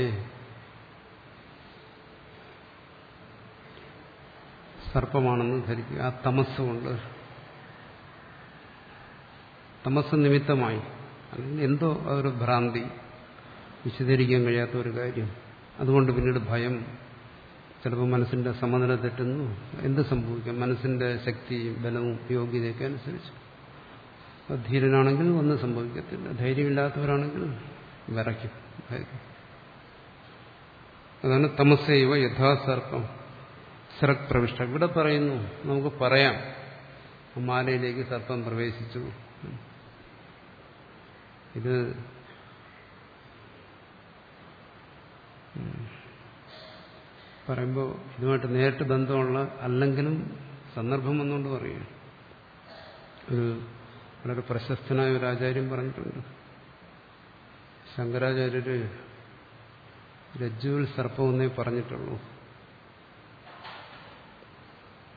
സർപ്പമാണെന്ന് ധരിക്കുക. ആ തമസ് കൊണ്ട്, തമസ് നിമിത്തമായി, അല്ലെങ്കിൽ എന്തോ അതൊരു ഭ്രാന്തി, വിശദീകരിക്കാൻ കഴിയാത്ത ഒരു കാര്യം. അതുകൊണ്ട് പിന്നീട് ഭയം, ചിലപ്പോൾ മനസ്സിന്റെ സമനില തെറ്റുന്നു. എന്ത് സംഭവിക്കാം? മനസ്സിന്റെ ശക്തിയും ബലവും യോഗ്യതയൊക്കെ അനുസരിച്ച്. ധീരനാണെങ്കിൽ ഒന്നും സംഭവിക്കത്തില്ല. ധൈര്യമില്ലാത്തവരാണെങ്കിൽ വിറയ്ക്കും, ഭയക്കും. അതാണ് തമസൈവ യഥാസർപ്പം സർഗ് പ്രവിഷ്ട. ഇവിടെ പറയുന്നു, നമുക്ക് പറയാം മാലയിലേക്ക് സർപ്പം പ്രവേശിച്ചു. ഇത് പറയുമ്പോൾ ഇതുമായിട്ട് നേരിട്ട് ബന്ധമുള്ള അല്ലെങ്കിലും സന്ദർഭം വന്നുകൊണ്ട് പറയും. ഒരു വളരെ പ്രശസ്തനായ ഒരു ആചാര്യൻ പറഞ്ഞിട്ടുണ്ട്, ശങ്കരാചാര്യര് രജ്ജുവിൽ സർപ്പം എന്നേ പറഞ്ഞിട്ടുള്ളൂ.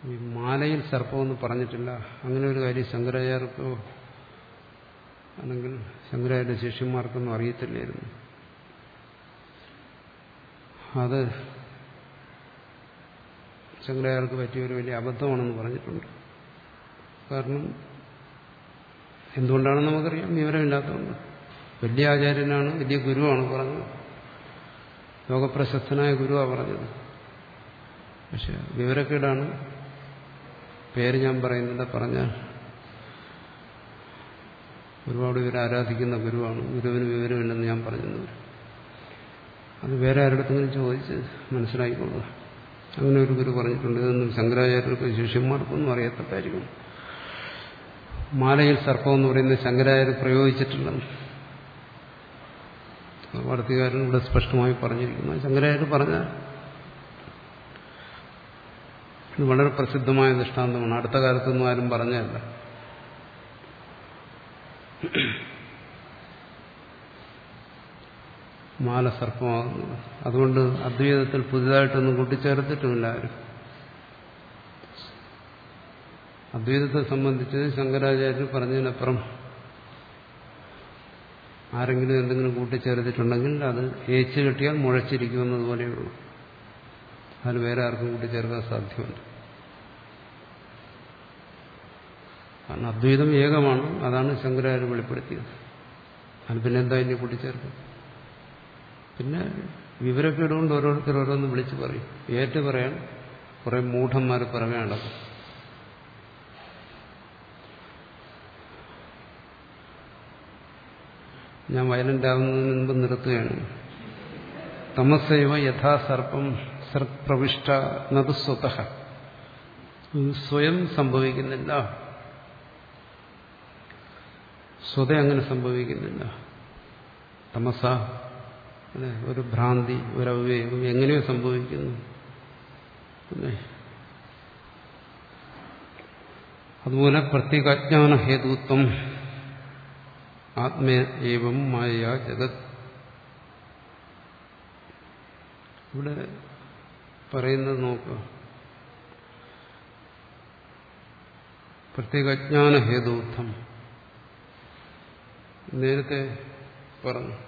ഈ മാലയിൽ സർപ്പമൊന്നും പറഞ്ഞിട്ടില്ല. അങ്ങനെ ഒരു കാര്യം ശങ്കരാചാര്യർക്കോ അല്ലെങ്കിൽ ശങ്കരാചാര്യ ശിഷ്യന്മാർക്കൊന്നും അറിയത്തില്ലായിരുന്നു. അത് ശങ്കരാചാര്യർക്ക് പറ്റിയ ഒരു വലിയ അബദ്ധമാണെന്ന് പറഞ്ഞിട്ടുണ്ട്. കാരണം എന്തുകൊണ്ടാണെന്ന് നമുക്കറിയാം, വിവരമില്ലാത്തതുകൊണ്ട്. വലിയ ആചാര്യനാണ്, വലിയ ഗുരുവാണ് പറഞ്ഞത്, ലോകപ്രശസ്തനായ ഗുരുവാണ് പറഞ്ഞത്. പക്ഷെ വിവരക്കേടാണ്. പേര് ഞാൻ പറയുന്നില്ല, പറഞ്ഞാൽ ഒരുപാട് പേര് ആരാധിക്കുന്ന ഗുരുവാണ്, ഗുരുവിന് വിവരമില്ലെന്ന് ഞാൻ പറഞ്ഞത്. അത് വേറെ ആരുടെടുത്തെങ്കിലും ചോദിച്ച് മനസ്സിലാക്കിക്കൊള്ളുക. അങ്ങനെ ഒരു ഗുരു പറഞ്ഞിട്ടുണ്ട്. ഇതൊന്നും ശങ്കരാചാര്യർക്ക് ശിഷ്യന്മാർക്കൊന്നും അറിയാത്ത കാര്യമാണ്. മാലയിൽ സർപ്പം എന്ന് പറയുന്നത് ശങ്കരാചാര്യർ പ്രയോഗിച്ചിട്ടില്ല. വാർത്തകാരൻ ഇവിടെ സ്പഷ്ടമായി പറഞ്ഞിരിക്കുന്നു. ശങ്കരാചാര്യർ പറഞ്ഞ ഇത് വളരെ പ്രസിദ്ധമായ ദൃഷ്ടാന്തമാണ്. അടുത്ത കാലത്തൊന്നും ആരും പറഞ്ഞതല്ല. മാല സർപ്പമാകുന്നത്. അതുകൊണ്ട് അദ്വൈതത്തിൽ പുതിയതായിട്ടൊന്നും കൂട്ടിച്ചേർത്തിട്ടുമില്ല ആരും. അദ്വൈതത്തെ സംബന്ധിച്ച് ശങ്കരാചാര്യർ പറഞ്ഞതിനപ്പുറം ആരെങ്കിലും എന്തെങ്കിലും കൂട്ടിച്ചേർത്തിട്ടുണ്ടെങ്കിൽ അത് ഏച്ചു കെട്ടിയാൽ മുഴച്ചിരിക്കുമെന്നതുപോലെയുള്ളൂ. അതിൽ വേറെ ആർക്കും കൂട്ടിച്ചേർക്കാൻ സാധ്യമല്ല. കാരണം അദ്വൈതം ഏകമാണ്. അതാണ് ശങ്കരാചാര്യർ വെളിപ്പെടുത്തിയത്. അത് പിന്നെ എന്താ ഇനി കൂട്ടിച്ചേർക്കും? പിന്നെ വിവരക്കേടുകൊണ്ട് ഓരോരുത്തർ ഓരോന്ന് വിളിച്ചു പറയും. ഏറ്റു പറയാൻ കുറെ മൂഢന്മാർ പിറകെ നടക്കും. ഞാൻ വയലന്റ് ആവുന്നതിന് മുൻപ് നിർത്തുകയാണ്. തമസൈവ യഥാ സർപ്പം സർപ്രവിഷ്ട നതു സ്വതഃ. സ്വയം സംഭവിക്കുന്നില്ല, സ്വതം അങ്ങനെ സംഭവിക്കുന്നില്ല. തമസ ഒരു ഭ്രാന്തി, ഒരു അവിവേകം എങ്ങനെയോ സംഭവിക്കുന്നു. അതുപോലെ പ്രത്യേകാജ്ഞാന ഹേതുത്വം ആത്മേ ഏവം മായ ജഗത്. ഇവിടെ പറയുന്നത് നോക്കുക. പ്രത്യേകാജ്ഞാന ഹേതുത്വം നേരത്തെ പറഞ്ഞു.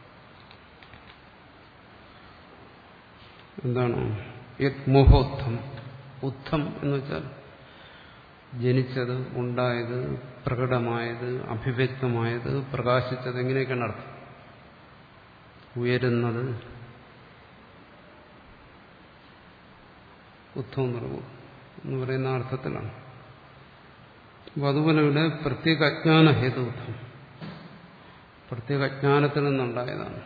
എന്താണ് യത് മോഹോത്ഥം? ഉത്ഥം എന്ന് വെച്ചാൽ ജനിച്ചത്, ഉണ്ടായത്, പ്രകടമായത്, അഭിവ്യക്തമായത്, പ്രകാശിച്ചത്, എങ്ങനെയൊക്കെയാണ് അർത്ഥം. ഉയരുന്നത്, ഉത്ഥം എന്ന് പറയുന്ന അർത്ഥത്തിലാണ്. അപ്പൊ അതുപോലെ ഇവിടെ പ്രത്യേക അജ്ഞാന ഹേതുത്വം, പ്രത്യേക അജ്ഞാനത്തിൽ നിന്നുണ്ടായതാണ്.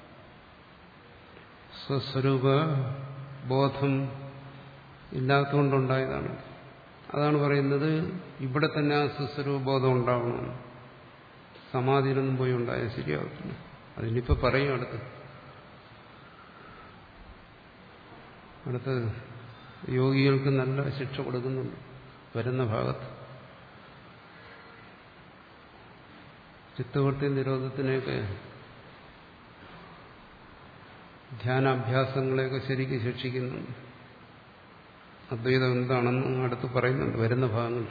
സ്വസ്വരൂപ ബോധം ഇല്ലാത്തതുകൊണ്ടുണ്ടായതാണ്. അതാണ് പറയുന്നത് ഇവിടെ തന്നെ ആ സ്വസ്വരൂപബോധം ഉണ്ടാവണം. സമാധിയിലൊന്നും പോയി ഉണ്ടായാൽ ശരിയാവത്തില്ല. അതിനിപ്പോ പറയും അടുത്ത് അടുത്ത് യോഗികൾക്ക് നല്ല ശിക്ഷ കൊടുക്കുന്നുണ്ട് വരുന്ന ഭാഗത്ത്. ചിത്തവൃത്തി നിരോധത്തിനെയൊക്കെ ധ്യാനാഭ്യാസങ്ങളെയൊക്കെ ശരിക്കും ശിക്ഷിക്കുന്നുണ്ട്. അദ്വൈതം എന്താണെന്ന് അടുത്ത് പറയുന്നുണ്ട് വരുന്ന ഭാഗങ്ങൾ.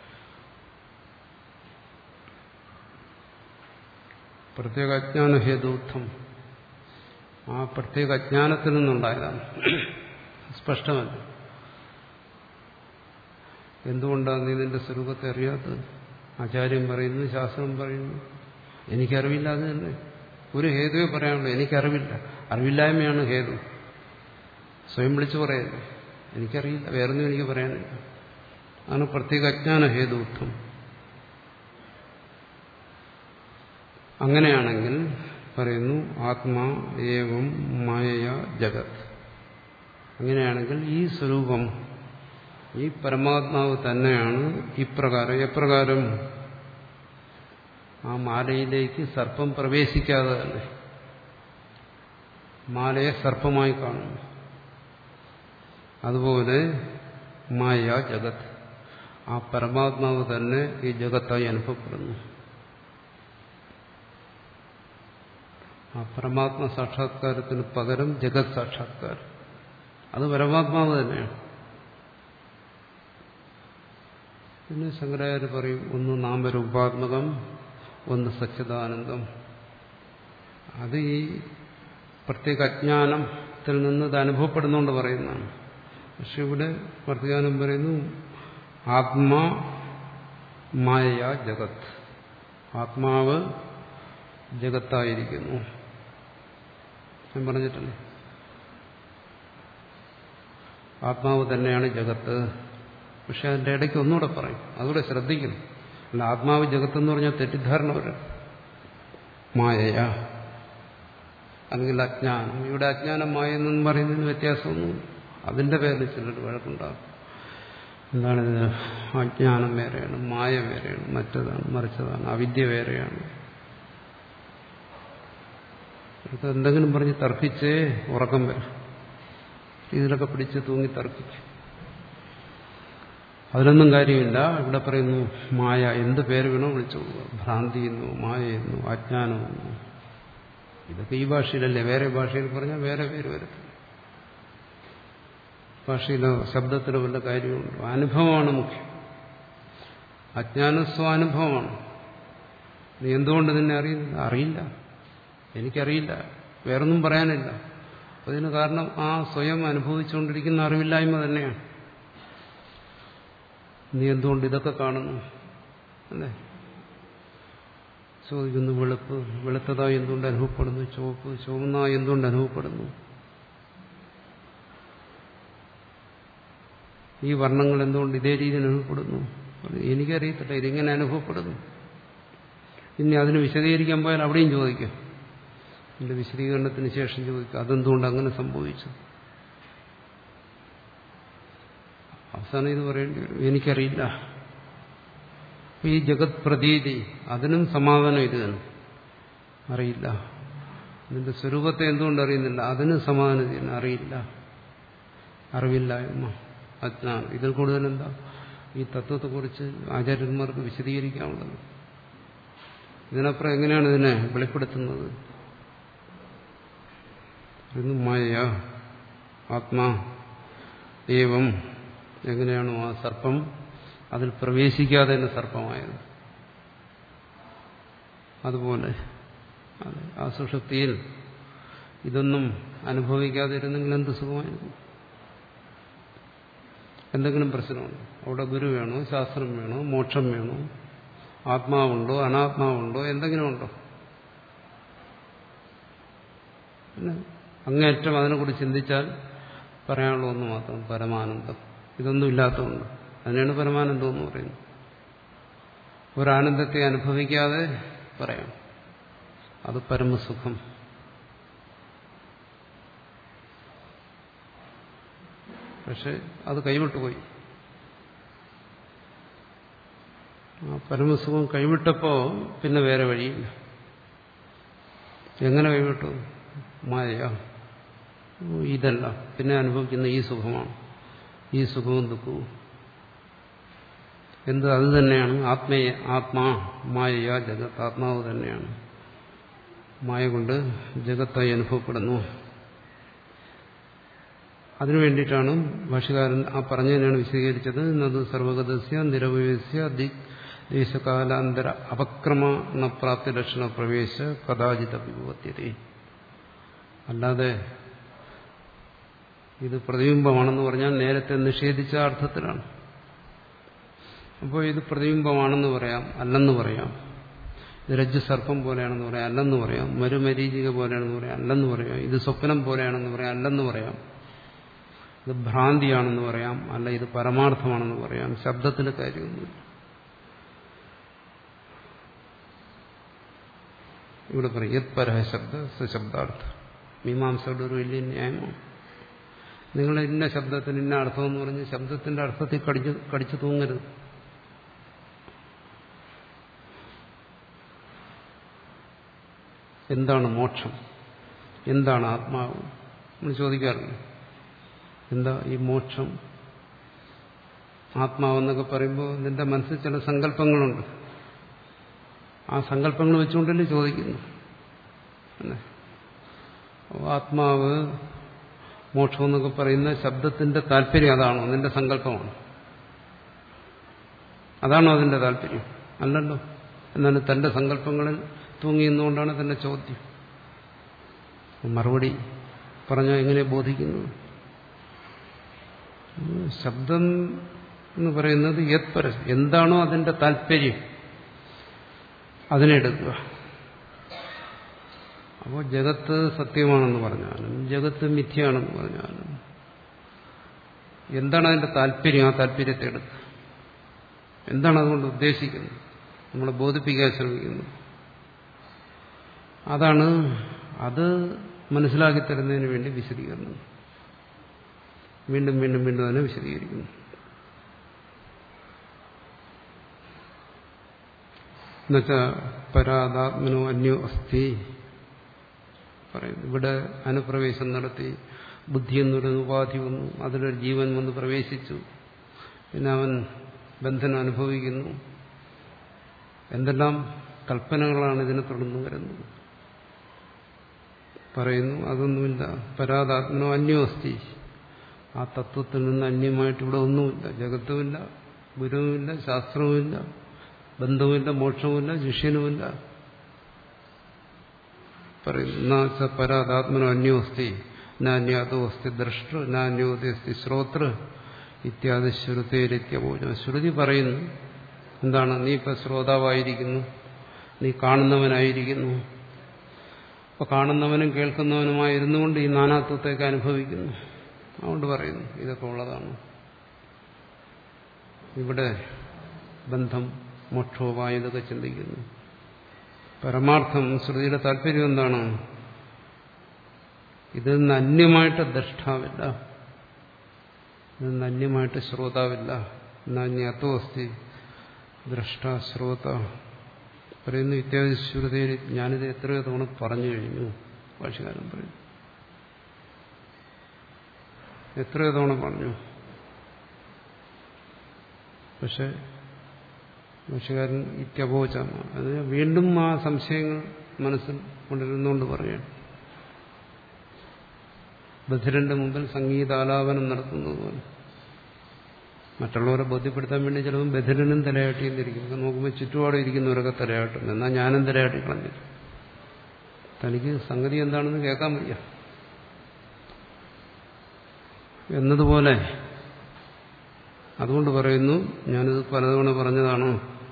പ്രത്യേക അജ്ഞാന ഹേതുത്വം, ആ പ്രത്യേക അജ്ഞാനത്തിൽ നിന്നുണ്ടായതാണ്. സ്പഷ്ടമല്ല. എന്തുകൊണ്ടാണ് നീ നിന്റെ സ്വരൂപത്തെ അറിയാത്തത്? ആചാര്യൻ പറയുന്നു, ശാസ്ത്രം പറയുന്നു. എനിക്കറിവില്ല. അത് തന്നെ ഒരു ഹേതുവേ പറയാനുള്ളൂ. എനിക്കറിവില്ല. അറിവില്ലായ്മയാണ് ഹേതു. സ്വയം വിളിച്ചു പറയല്ലേ, എനിക്കറിയില്ല, വേറൊന്നും എനിക്ക് പറയാനില്ല. ആണ് പ്രത്യേക അജ്ഞാന ഹേതുത്വം. അങ്ങനെയാണെങ്കിൽ പറയുന്നു ആത്മാ ഏവം മായ ജഗത്. അങ്ങനെയാണെങ്കിൽ ഈ സ്വരൂപം, ഈ പരമാത്മാവ് തന്നെയാണ് ഇപ്രകാരം. എപ്രകാരം? ആ മാലയിലേക്ക് സർപ്പം പ്രവേശിക്കാതെ തന്നെ മാലയെ സർപ്പമായി കാണുന്നു. അതുപോലെ മായ ജഗത്, ആ പരമാത്മാവ് തന്നെ ഈ ജഗത്തായി അനുഭവപ്പെടുന്നു. ആ പരമാത്മ സാക്ഷാത്കാരത്തിന് പകരം ജഗത് സാക്ഷാത്കാരം, അത് പരമാത്മാവ് തന്നെയാണ്. പിന്നെ ശങ്കരാചാര്യ പറയും ഒന്ന് നാമരൂപാത്മകം, ഒന്ന് സച്ചിദാനന്ദം. അത് ഈ പ്രത്യേക അജ്ഞാനത്തിൽ നിന്ന് ഇത് അനുഭവപ്പെടുന്നുകൊണ്ട് പറയുന്നതാണ്. പക്ഷെ ഇവിടെ ഭർത്തൃകാലം പറയുന്നു ആത്മാ മായ ജഗത്, ആത്മാവ് ജഗത്തായിരിക്കുന്നു. ഞാൻ പറഞ്ഞിട്ടല്ലേ, ആത്മാവ് തന്നെയാണ് ജഗത്ത്. പക്ഷെ അതിൻ്റെ ഇടയ്ക്ക് ഒന്നുകൂടെ പറയും, അതുകൂടെ ശ്രദ്ധിക്കണം. അല്ല ആത്മാവ് ജഗത്തെന്ന് പറഞ്ഞാൽ തെറ്റിദ്ധാരണ വരാം. മായയ അല്ലെങ്കിൽ അജ്ഞാനം. ഇവിടെ അജ്ഞാനം മായ എന്നും പറയുന്നതിന് വ്യത്യാസമൊന്നും, അതിന്റെ പേരിൽ ചിലർ വഴക്കുണ്ടാകും. എന്താണിത്? അജ്ഞാനം വേറെയാണ്, മായ വേറെയാണ്, മറ്റതാണ് മറിച്ചതാണ്, അവിദ്യ വേറെയാണ്. എന്തെങ്കിലും പറഞ്ഞ് തർക്കിച്ചേ ഉറക്കം വരും. ഇതിലൊക്കെ പിടിച്ച് തൂങ്ങി തർക്കിച്ചു. അതിലൊന്നും കാര്യമില്ല. ഇവിടെ പറയുന്നു മായ, എന്ത് പേര് വേണോ വിളിച്ചു, ഭ്രാന്തി എന്നോ മായ എന്നോ അജ്ഞാനമെന്നോ. ഇതൊക്കെ ഈ ഭാഷയിലല്ലേ, വേറെ ഭാഷയിൽ പറഞ്ഞാൽ വേറെ പേര് വരത്തില്ല. ഭാഷയിലോ ശബ്ദത്തിലോ വല്ല കാര്യമുണ്ടോ? അനുഭവമാണ് മുഖ്യം. അജ്ഞാനം സ്വാനുഭവമാണ്. നീ എന്തുകൊണ്ട് നിന്നെ അറിയുന്നില്ല? അറിയില്ല, എനിക്കറിയില്ല, വേറൊന്നും പറയാനില്ല. അതിന് കാരണം ആ സ്വയം അനുഭവിച്ചുകൊണ്ടിരിക്കുന്ന അറിവില്ലായ്മ തന്നെയാണ്. നീ എന്തുകൊണ്ട് ഇതൊക്കെ കാണുന്നു അല്ലേ? ചോദിക്കുന്നു. വെളുപ്പ് വെളുത്തതായി എന്തുകൊണ്ട് അനുഭവപ്പെടുന്നു? ചുവപ്പ് ചുവന്നായി എന്തുകൊണ്ട് അനുഭവപ്പെടുന്നു? ഈ വർണ്ണങ്ങൾ എന്തുകൊണ്ട് ഇതേ രീതിയിൽ അനുഭവപ്പെടുന്നു? എനിക്കറിയത്തില്ല, ഇതിങ്ങനെ അനുഭവപ്പെടുന്നു. ഇനി അതിന് വിശദീകരിക്കാൻ പോയാൽ അവിടെയും ചോദിക്കും. എന്റെ വിശദീകരണത്തിന് ശേഷം ചോദിക്കും അതെന്തുകൊണ്ട് അങ്ങനെ സംഭവിച്ചു. അവസാനം ഇത് പറയേണ്ടി വരും, എനിക്കറിയില്ല. ഈ ജഗത് പ്രതീതി, അതിനും സമാധാനം ഇത് തന്നെ, അറിയില്ല. ഇതിന്റെ സ്വരൂപത്തെ എന്തുകൊണ്ട് അറിയുന്നില്ല? അതിനും സമാധാനം തന്നെ, അറിയില്ല. അറിവില്ലായ്മ, അജ്ഞാനം. ഇതിൽ കൂടുതൽ എന്താ ഈ തത്വത്തെക്കുറിച്ച് ആചാര്യന്മാർക്ക് വിശദീകരിക്കാനുള്ളത്? ഇതിനപ്പുറം എങ്ങനെയാണ് ഇതിനെ വെളിപ്പെടുത്തുന്നത്? മായ ആത്മാ ഏവം, എങ്ങനെയാണോ ആ സർപ്പം അതിൽ പ്രവേശിക്കാതെ തന്നെ സർപ്പമായത്, അതുപോലെ ആ സുഷുപ്തിയിൽ ഇതൊന്നും അനുഭവിക്കാതെ ഇരുന്നെങ്കിൽ എന്ത് സുഖമായിരുന്നു. എന്തെങ്കിലും പ്രശ്നമുണ്ടോ? അവിടെ ഗുരു വേണോ, ശാസ്ത്രം വേണോ, മോക്ഷം വേണോ, ആത്മാവുണ്ടോ, അനാത്മാവുണ്ടോ, എന്തെങ്കിലും ഉണ്ടോ? പിന്നെ അങ്ങേയറ്റം അതിനെക്കുറിച്ച് ചിന്തിച്ചാൽ പറയാനുള്ള ഒന്ന് മാത്രം, പരമാനന്ദം. ഇതൊന്നും ഇല്ലാത്തതുകൊണ്ട് അതിനാണ് പരമാനന്ദം എന്ന് പറയുന്നത്. ഒരാനന്ദത്തെ അനുഭവിക്കാതെ പറയാം, അത് പരമസുഖം. പക്ഷെ അത് കൈവിട്ടുപോയി. ആ പരമസുഖം കൈവിട്ടപ്പോ പിന്നെ വേറെ വഴിയില്ല. എങ്ങനെ കൈവിട്ടു? മായ, ഇതല്ല പിന്നെ അനുഭവിക്കുന്ന ഈ സുഖമാണ്. ഈ സുഖവും ദുഃഖവും എന്ത്? അത് തന്നെയാണ് ആത്മീയ ആത്മാ മായ ജഗത്ത്. ആത്മാവ് തന്നെയാണ് മായ കൊണ്ട് ജഗത്തായി അനുഭവപ്പെടുന്നു. അതിനു വേണ്ടിയിട്ടാണ് ഭാഷ്യകാരൻ ആ പറഞ്ഞതിനാണ് വിശദീകരിച്ചത്. എന്നത് സർവഗതസ്യ നിരവയസ്യ ദേശകാലാന്തര അപക്രമണ പ്രാപ്തി ലക്ഷണ പ്രവേശ കഥാചിത വിഭവത്യത. അല്ലാതെ ഇത് പ്രതിബിംബമാണെന്ന് പറഞ്ഞാൽ നേരത്തെ നിഷേധിച്ച അർത്ഥത്തിലാണ്. അപ്പോൾ ഇത് പ്രതിബിംബമാണെന്ന് പറയാം, അല്ലെന്ന് പറയാം. ഇത് രജ്ജു സർപ്പം പോലെയാണെന്ന് പറയാം, അല്ലെന്ന് പറയാം. മരുമരീചിക പോലെയാണെന്ന് പറയാം, അല്ലെന്ന് പറയാം. ഇത് സ്വപ്നം പോലെയാണെന്ന് പറയാം, അല്ലെന്ന് പറയാം. ഇത് ഭ്രാന്തിയാണെന്ന് പറയാം, അല്ല ഇത് പരമാർത്ഥമാണെന്ന് പറയാം. ശബ്ദത്തിന് കാര്യമൊന്നുമില്ല. ഇവിടെ പറയും യത് പരഹ ശബ്ദ സശബ്ദാർത്ഥം. മീമാംസയുടെ ഒരു വലിയ ന്യായമാണ്. നിങ്ങൾ ഇന്ന ശബ്ദത്തിന് ഇന്ന അർത്ഥം എന്ന് പറഞ്ഞ് ശബ്ദത്തിന്റെ അർത്ഥത്തിൽ കടിച്ചു കടിച്ചു തൂങ്ങരുത്. എന്താണ് മോക്ഷം? എന്താണ് ആത്മാവ്? നമ്മൾ ചോദിക്കാറില്ല. എന്താ ഈ മോക്ഷം, ആത്മാവെന്നൊക്കെ പറയുമ്പോൾ നിന്റെ മനസ്സിൽ ചില സങ്കല്പങ്ങളുണ്ട്. ആ സങ്കല്പങ്ങൾ വെച്ചുകൊണ്ടല്ലേ ചോദിക്കുന്നു. ആത്മാവ് മോക്ഷം എന്നൊക്കെ പറയുന്ന ശബ്ദത്തിന്റെ താല്പര്യം അതാണോ? നിന്റെ സങ്കല്പമാണ്. അതാണോ അതിന്റെ താല്പര്യം? അല്ലല്ലോ. എന്നാലും തന്റെ സങ്കല്പങ്ങളിൽ തൂങ്ങിയെന്നുകൊണ്ടാണ് തന്റെ ചോദ്യം. മറുപടി പറഞ്ഞാൽ എങ്ങനെ ബോധിക്കുന്നു? ശബ്ദം എന്ന് പറയുന്നത് യത് പര, എന്താണോ അതിന്റെ താല്പര്യം അതിനെടുക്കുക. അപ്പോൾ ജഗത്ത് സത്യമാണെന്ന് പറഞ്ഞാലും ജഗത്ത് മിഥ്യയാണെന്ന് പറഞ്ഞാലും എന്താണ് അതിന്റെ താല്പര്യം? ആ താല്പര്യത്തെ എടുക്കുക. എന്താണ് അതുകൊണ്ട് ഉദ്ദേശിക്കുന്നത്? നമ്മളെ ബോധിപ്പിക്കാൻ ശ്രമിക്കുന്നു. അതാണ്, അത് മനസ്സിലാക്കി തരുന്നതിന് വേണ്ടി വിശദീകരണം. വീണ്ടും വീണ്ടും വീണ്ടും അതിനെ വിശദീകരിക്കുന്നു. എന്നുവെച്ചാൽ പരാതാത്മനോ അന്യോ അസ്ഥി പറയുന്നു. ഇവിടെ അനുപ്രവേശം നടത്തി ബുദ്ധി എന്നൊരു ഉപാധി വന്നു, അതിലൊരു ജീവൻ വന്ന് പ്രവേശിച്ചു, പിന്നെ അവൻ ബന്ധനം അനുഭവിക്കുന്നു. എന്തെല്ലാം കൽപ്പനകളാണ് ഇതിനെ തുടർന്ന് വരുന്നത്. പറയുന്നു അതൊന്നുമില്ല. പരാതാത്മനോ അന്യോ അസ്ഥി, ആ തത്വത്തിൽ നിന്ന് അന്യമായിട്ട് ഇവിടെ ഒന്നുമില്ല. ജഗത്തുമില്ല, ഗുരുവുമില്ല, ശാസ്ത്രവുമില്ല, ബന്ധവുമില്ല, മോക്ഷവുമില്ല, ശിഷ്യനുമില്ല. പറയുന്നു പരാതാത്മനോ അന്യോ അസ്തി നാന്യാതോ അസ്തി ദ്രഷ്ടൃ നാന്യോതി അസ്തി ശ്രോതൃ ഇത്യാദി ശ്രുതേരിത്യബോധം. ശ്രുതി പറയുന്നു എന്താണ്? നീ ഇപ്പൊ ശ്രോതാവായിരിക്കുന്നു, നീ കാണുന്നവനായിരിക്കുന്നു. അപ്പൊ കാണുന്നവനും കേൾക്കുന്നവനുമായിരുന്നു കൊണ്ട് ഈ നാനാത്വത്തേക്ക് അനുഭവിക്കുന്നു. അതുകൊണ്ട് പറയുന്നു ഇതൊക്കെ ഉള്ളതാണ്. ഇവിടെ ബന്ധം മോക്ഷവുമായി ഇതൊക്കെ ചിന്തിക്കുന്നു. പരമാർത്ഥം ശ്രുതിയുടെ താല്പര്യം എന്താണ്? ഇതിൽ നിന്ന് അന്യമായിട്ട് ദ്രഷ്ടാവില്ല, ഇതിൽ നിന്ന് അന്യമായിട്ട് ശ്രോതാവില്ല. നാന്യത്തോ അസ്തി ദ്രഷ്ട ശ്രോത പറയുന്നു. ഇത്യാദി ശ്രുതിയിൽ ഞാനിത് എത്രയോ തവണ പറഞ്ഞു കഴിഞ്ഞു. ഭാഷ്യകാരൻ പറയുന്നു എത്രയോ തവണ പറഞ്ഞു. പക്ഷെ ഭാഷ്യകാരൻ ഇത്യബോധമാണ്. അതിന് വീണ്ടും ആ സംശയങ്ങൾ മനസ്സിൽ കൊണ്ടിരുന്നുകൊണ്ട് പറയുകയാണ്. ബധിരന്റെ മുമ്പിൽ സംഗീതാലാപനം നടത്തുന്നത് പോലെ മറ്റുള്ളവരെ ബോധ്യപ്പെടുത്താൻ വേണ്ടി ചിലപ്പോൾ ബധിരനും തലയാട്ടിയെന്നിരിക്കും. നോക്കുമ്പോൾ ചുറ്റുപാടും ഇരിക്കുന്നവരൊക്കെ തലയാട്ടുന്നു. എന്നാൽ ഞാനും തലയാട്ടി കളഞ്ഞില്ല. തനിക്ക് സംഗതി എന്താണെന്ന് കേൾക്കാൻ വയ്യ എന്നതുപോലെ. അതുകൊണ്ട് പറയുന്നു, ഞാനിത് പലതവണ പറഞ്ഞതാണ്.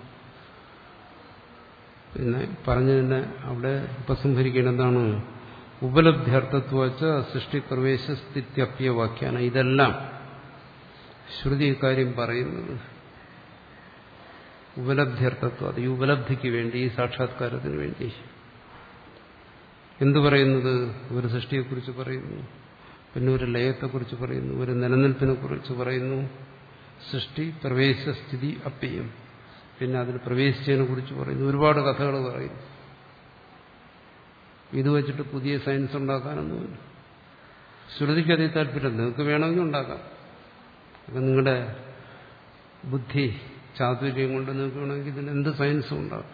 പിന്നെ പറഞ്ഞതിനെ അവിടെ ഉപസംഹരിക്കേണ്ട എന്താണ്? ഉപലബ്ധ്യർത്ഥത്വച്ച സൃഷ്ടിപ്രവേശ സ്ഥിത്യപ്യ വാക്യാന. ഇതെല്ലാം ശ്രുതി ഇക്കാര്യം പറയുന്നത് ഉപലബ്ധ്യർത്ഥത്വം, അത് ഈ ഉപലബ്ധിക്ക് വേണ്ടി, ഈ സാക്ഷാത്കാരത്തിന് വേണ്ടി. എന്തു പറയുന്നത്? ഒരു സൃഷ്ടിയെക്കുറിച്ച് പറയുന്നു, പിന്നെ ഒരു ലയത്തെക്കുറിച്ച് പറയുന്നു, ഒരു നിലനിൽപ്പിനെ കുറിച്ച് പറയുന്നു. സൃഷ്ടി പ്രവേശ സ്ഥിതി അപ്യം, പിന്നെ അതിൽ പ്രവേശിച്ചതിനെ കുറിച്ച് പറയുന്നു. ഒരുപാട് കഥകൾ പറയുന്നു. ഇത് വെച്ചിട്ട് പുതിയ സയൻസ് ഉണ്ടാക്കാനൊന്നുമില്ല. ശ്രുതിക്ക് അതേ താല്പര്യം. നിങ്ങൾക്ക് വേണമെങ്കിൽ ഉണ്ടാക്കാം. അപ്പം നിങ്ങളുടെ ബുദ്ധി ചാതുര്യം കൊണ്ട് നിങ്ങൾക്ക് വേണമെങ്കിൽ ഇതിന് എന്ത് സയൻസും ഉണ്ടാകും.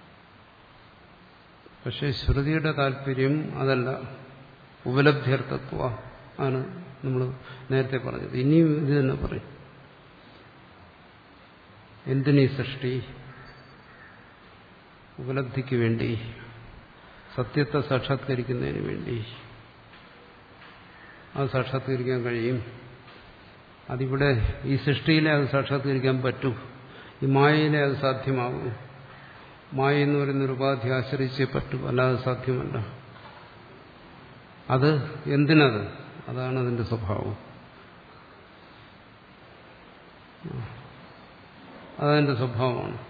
പക്ഷെ ശ്രുതിയുടെ താല്പര്യം അതല്ല, ഉപലബ്ധ്യർത്ഥത്വ ആണ് നമ്മൾ നേരത്തെ പറഞ്ഞത്. ഇനിയും ഇത് തന്നെ പറയും. എന്തിനീ സൃഷ്ടി? ഉപലബ്ധിക്ക് വേണ്ടി, സത്യത്തെ സാക്ഷാത്കരിക്കുന്നതിന് വേണ്ടി. അത് സാക്ഷാത്കരിക്കാൻ കഴിയും. അതിവിടെ ഈ സൃഷ്ടിയിലെ അത് സാക്ഷാത്കരിക്കാൻ പറ്റൂ, ഈ മായയിലെ അത് സാധ്യമാകൂ. മായ എന്ന് പറയുന്നൊരു ഉപാധി ആശ്രയിച്ചേ പറ്റൂ, അല്ലാതെ സാധ്യമല്ല. അത് എന്തിനത്? അതാണ് അതിന്റെ സ്വഭാവം, അതതിന്റെ സ്വഭാവമാണ്.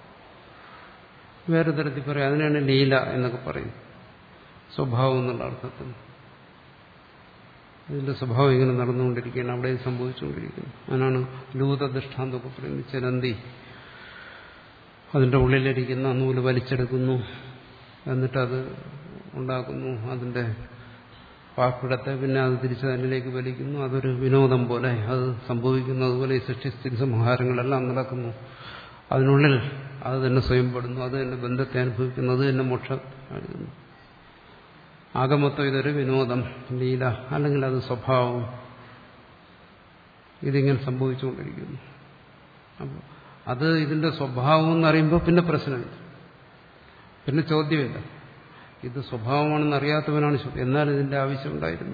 വേറെ തരത്തിൽ പറയാം, അതിനാണ് ലീല എന്നൊക്കെ പറയും. സ്വഭാവം എന്നുള്ള അർത്ഥത്തിൽ ഇതിന്റെ സ്വഭാവം ഇങ്ങനെ നടന്നുകൊണ്ടിരിക്കുകയാണ്, അവിടെ സംഭവിച്ചുകൊണ്ടിരിക്കുന്നു. അതിനാണ് ലൂത ദൃഷ്ടാന്തമൊക്കെ പറയുന്നത്. ചിലന്തി അതിന്റെ ഉള്ളിലിരിക്കുന്ന നൂല് വലിച്ചെടുക്കുന്നു, എന്നിട്ടത് ഉണ്ടാക്കുന്നു അതിന്റെ പാർപ്പിടത്തെ, പിന്നെ അത് തിരിച്ച് തന്നിലേക്ക് വലിക്കുന്നു. അതൊരു വിനോദം പോലെ അത് സംഭവിക്കുന്നു. അതുപോലെ ഈ സൃഷ്ടിസ്ഥിതി സംഹാരങ്ങളെല്ലാം നടക്കുന്നു. അതിനുള്ളിൽ അത് തന്നെ സ്വയംപ്പെടുന്നു, അത് തന്നെ ബന്ധത്തെ അനുഭവിക്കുന്നു, അത് തന്നെ മോക്ഷം ആകുന്നു. ആകെ മൊത്തം ഇതൊരു വിനോദം, ലീല, അല്ലെങ്കിൽ അത് സ്വഭാവം. ഇതിങ്ങനെ സംഭവിച്ചുകൊണ്ടിരിക്കുന്നു. അപ്പോൾ അത് ഇതിന്റെ സ്വഭാവം എന്നറിയുമ്പോൾ പിന്നെ പ്രശ്നമില്ല, പിന്നെ ചോദ്യമില്ല. ഇത് സ്വഭാവമാണെന്ന് അറിയാത്തവനാണ് ചോദ്യം. എന്നാൽ ഇതിന്റെ ആവശ്യമുണ്ടായിരുന്നു.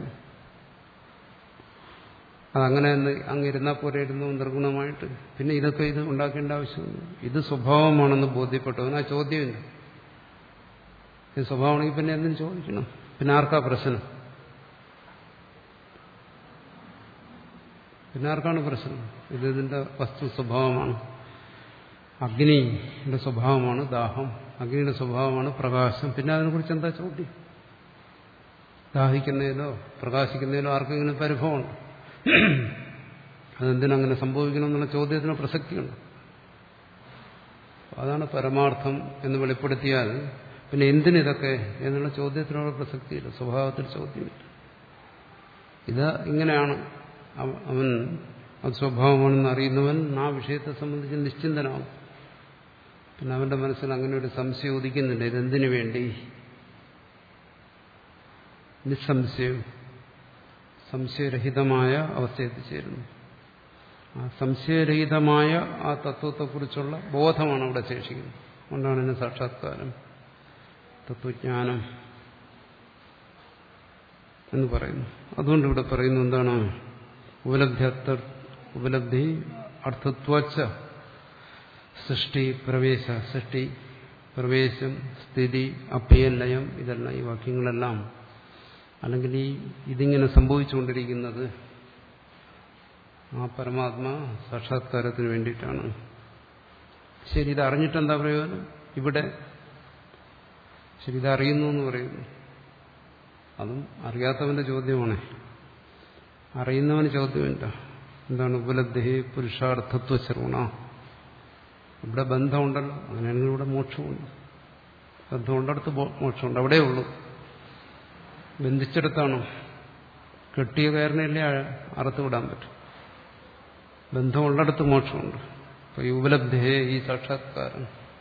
അതങ്ങനെ അങ്ങിരുന്നാൽ പോരെ ഇരുന്നു നിർഗുണമായിട്ട്. പിന്നെ ഇതൊക്കെ ഇത് ഉണ്ടാക്കേണ്ട ആവശ്യമില്ല. ഇത് സ്വഭാവമാണെന്ന് ബോധ്യപ്പെട്ടവൻ ആ ചോദ്യമില്ല. ഇത് സ്വഭാവമാണെങ്കിൽ പിന്നെ എന്തിനു ചോദിക്കണം? പിന്നെ ആർക്കാ പ്രശ്നം? പിന്നെ ആർക്കാണ് പ്രശ്നം? ഇത് ഇതിന്റെ വസ്തു സ്വഭാവമാണ്. അഗ്നിയുടെ സ്വഭാവമാണ് ദാഹം, അഗ്നിയുടെ സ്വഭാവമാണ് പ്രകാശം. പിന്നെ അതിനെക്കുറിച്ച് എന്താ ചോദ്യം? ദാഹിക്കുന്നതിലോ പ്രകാശിക്കുന്നതിലോ ആർക്കെങ്കിലും പരിഭവമുണ്ട്? അതെന്തിനങ്ങനെ സംഭവിക്കണം എന്നുള്ള ചോദ്യത്തിന് പ്രസക്തിയുണ്ട്. അതാണ് പരമാർത്ഥം എന്ന് വെളിപ്പെടുത്തിയാൽ പിന്നെ എന്തിനിതൊക്കെ എന്നുള്ള ചോദ്യത്തിനുള്ള പ്രസക്തിയില്ല, സ്വഭാവത്തിൽ ചോദ്യമില്ല. ഇത് ഇങ്ങനെയാണ്. അവൻ അത് സ്വഭാവമാണെന്ന് അറിയുന്നവൻ ആ വിഷയത്തെ സംബന്ധിച്ച് നിശ്ചിന്തനാവും. പിന്നെ അവന്റെ മനസ്സിൽ അങ്ങനെ ഒരു സംശയം ഉദിക്കുന്നില്ല. ഇതെന്തിനു വേണ്ടി? നിസ്സംശയം സംശയരഹിതമായ അവസ്ഥ എത്തിച്ചേരുന്നു. ആ സംശയരഹിതമായ ആ തത്വത്തെക്കുറിച്ചുള്ള ബോധമാണ് അവിടെ ശേഷിക്കുന്നത്. അതുകൊണ്ടാണ് ഇതിന് സാക്ഷാത്കാരം, തത്വജ്ഞാനം എന്ന് പറയുന്നു. അതുകൊണ്ട് ഇവിടെ പറയുന്നു എന്താണ്? ഉപലബ്ധി ഉപലബ്ധി അർത്ഥത്വച്ച സൃഷ്ടി പ്രവേശ, സൃഷ്ടി പ്രവേശം സ്ഥിതി അഭ്യയം ലയം, ഇതെല്ലാം ഈ വാക്യങ്ങളെല്ലാം അല്ലെങ്കിൽ ഈ ഇതിങ്ങനെ സംഭവിച്ചുകൊണ്ടിരിക്കുന്നത് ആ പരമാത്മാ സാക്ഷാത്കാരത്തിന് വേണ്ടിയിട്ടാണ്. ശരി, ഇത് അറിഞ്ഞിട്ടെന്താ പ്രയോജനം? ഇവിടെ ശരി ഇതറിയുന്നു എന്ന് പറയുന്നു. അതും അറിയാത്തവന്റെ ചോദ്യമാണ്. അറിയുന്നവന് ചോദ്യമില്ല. എന്താണ്? ഉപലബ്ധി പുരുഷാർത്ഥത്വ ശ്രവണ. ഇവിടെ ബന്ധമുണ്ടല്ലോ, അങ്ങനെയാണെങ്കിൽ ഇവിടെ മോക്ഷമുണ്ട്. ബന്ധമുണ്ടടുത്ത് മോക്ഷമുണ്ട്, അവിടെയേ ഉള്ളൂ. ബന്ധിച്ചെടുത്താണോ? കെട്ടിയ കയറിനല്ലേ അറുത്ത് വിടാൻ പറ്റും. ബന്ധമുള്ളിടത്ത് മോക്ഷമുണ്ട്. അപ്പൊ ഈ ഉപലബ്ധിയെ, ഈ സാക്ഷാത്കാരം,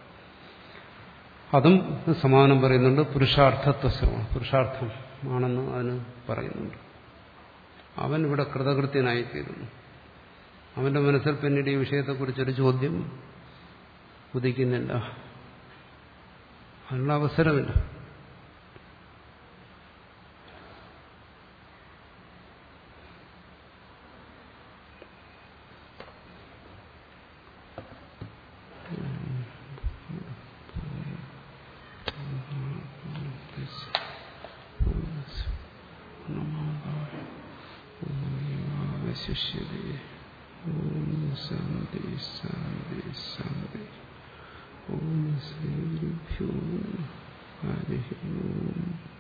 അതും സമാനം പറയുന്നുണ്ട്. പുരുഷാർത്ഥത്വ ശ്രവണം, പുരുഷാർത്ഥം ആണെന്ന് അതിന് പറയുന്നുണ്ട്. അവൻ ഇവിടെ കൃതകൃത്യനായിത്തീരുന്നു. അവന്റെ മനസ്സിൽ പിന്നീട് ഈ വിഷയത്തെക്കുറിച്ചൊരു ചോദ്യം ഉദിക്കുന്നില്ല, അതിനുള്ള അവസരമില്ല. ശിഷ്യതേ ഓം ശാന്തി ശാന്തി ശാന്തി. ഓം ശ്രീ ഗുരുഭ്യോ നമഃ. ഹരി ഓം.